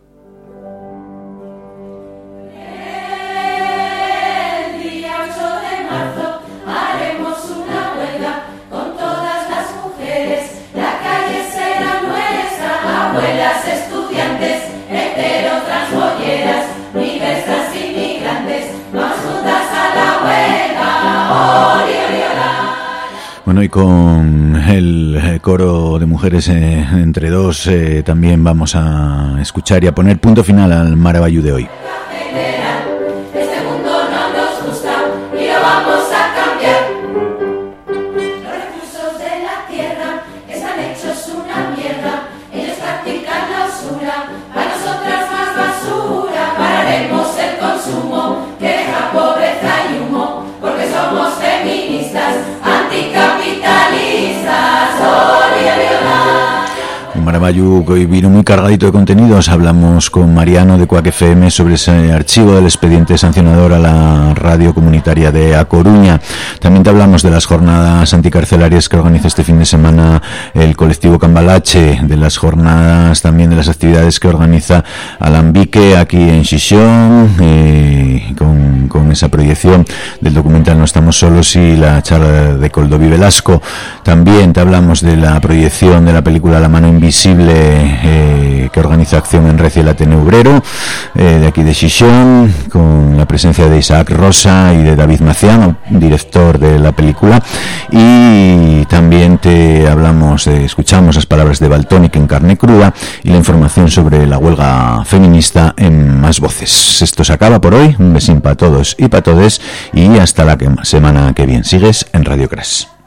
Abuelas, estudiantes, heterotransbolleras, diversas inmigrantes, vamos juntas a la huelga. Ori, ori, ola. Bueno, y con el coro de mujeres eh, entre dos eh, también vamos a escuchar y a poner punto final al Marabayú de hoy. Este mundo no nos gusta y lo vamos a cambiar. Los recursos de la tierra están hechos una mierda. Ellos practican la usura, para nosotras más basura. Pararemos el consumo que deja pobreza y humo, porque somos feministas, anticapitalistas. Ori, ori, ola. Un Marabayú que hoy vino muy cargadito de contenidos. Hablamos con Mariano de Cuac F M sobre ese archivo del expediente sancionador a la radio comunitaria de A Coruña. También te hablamos de las jornadas anticarcelarias que organiza este fin de semana el colectivo Cambalache, de las jornadas, también de las actividades que organiza Alambique aquí en Xixón, eh, con, con esa proyección del documental No estamos solos y la charla de Coldovi Velasco. También te hablamos de la proyección de la película La mano invisible eh, que organiza Acción en Red y el Ateneo Obrero eh, de aquí de Xixón, con la presencia de Isaac Rosa y de David Macián, director de la película. Y también te hablamos, eh, escuchamos las palabras de Baltónic en Carne Cruda y la información sobre la huelga feminista en Más Voces. Esto se acaba por hoy. Un besín para todos y para todes y hasta la que, semana que viene. Sigues en Radio Crash.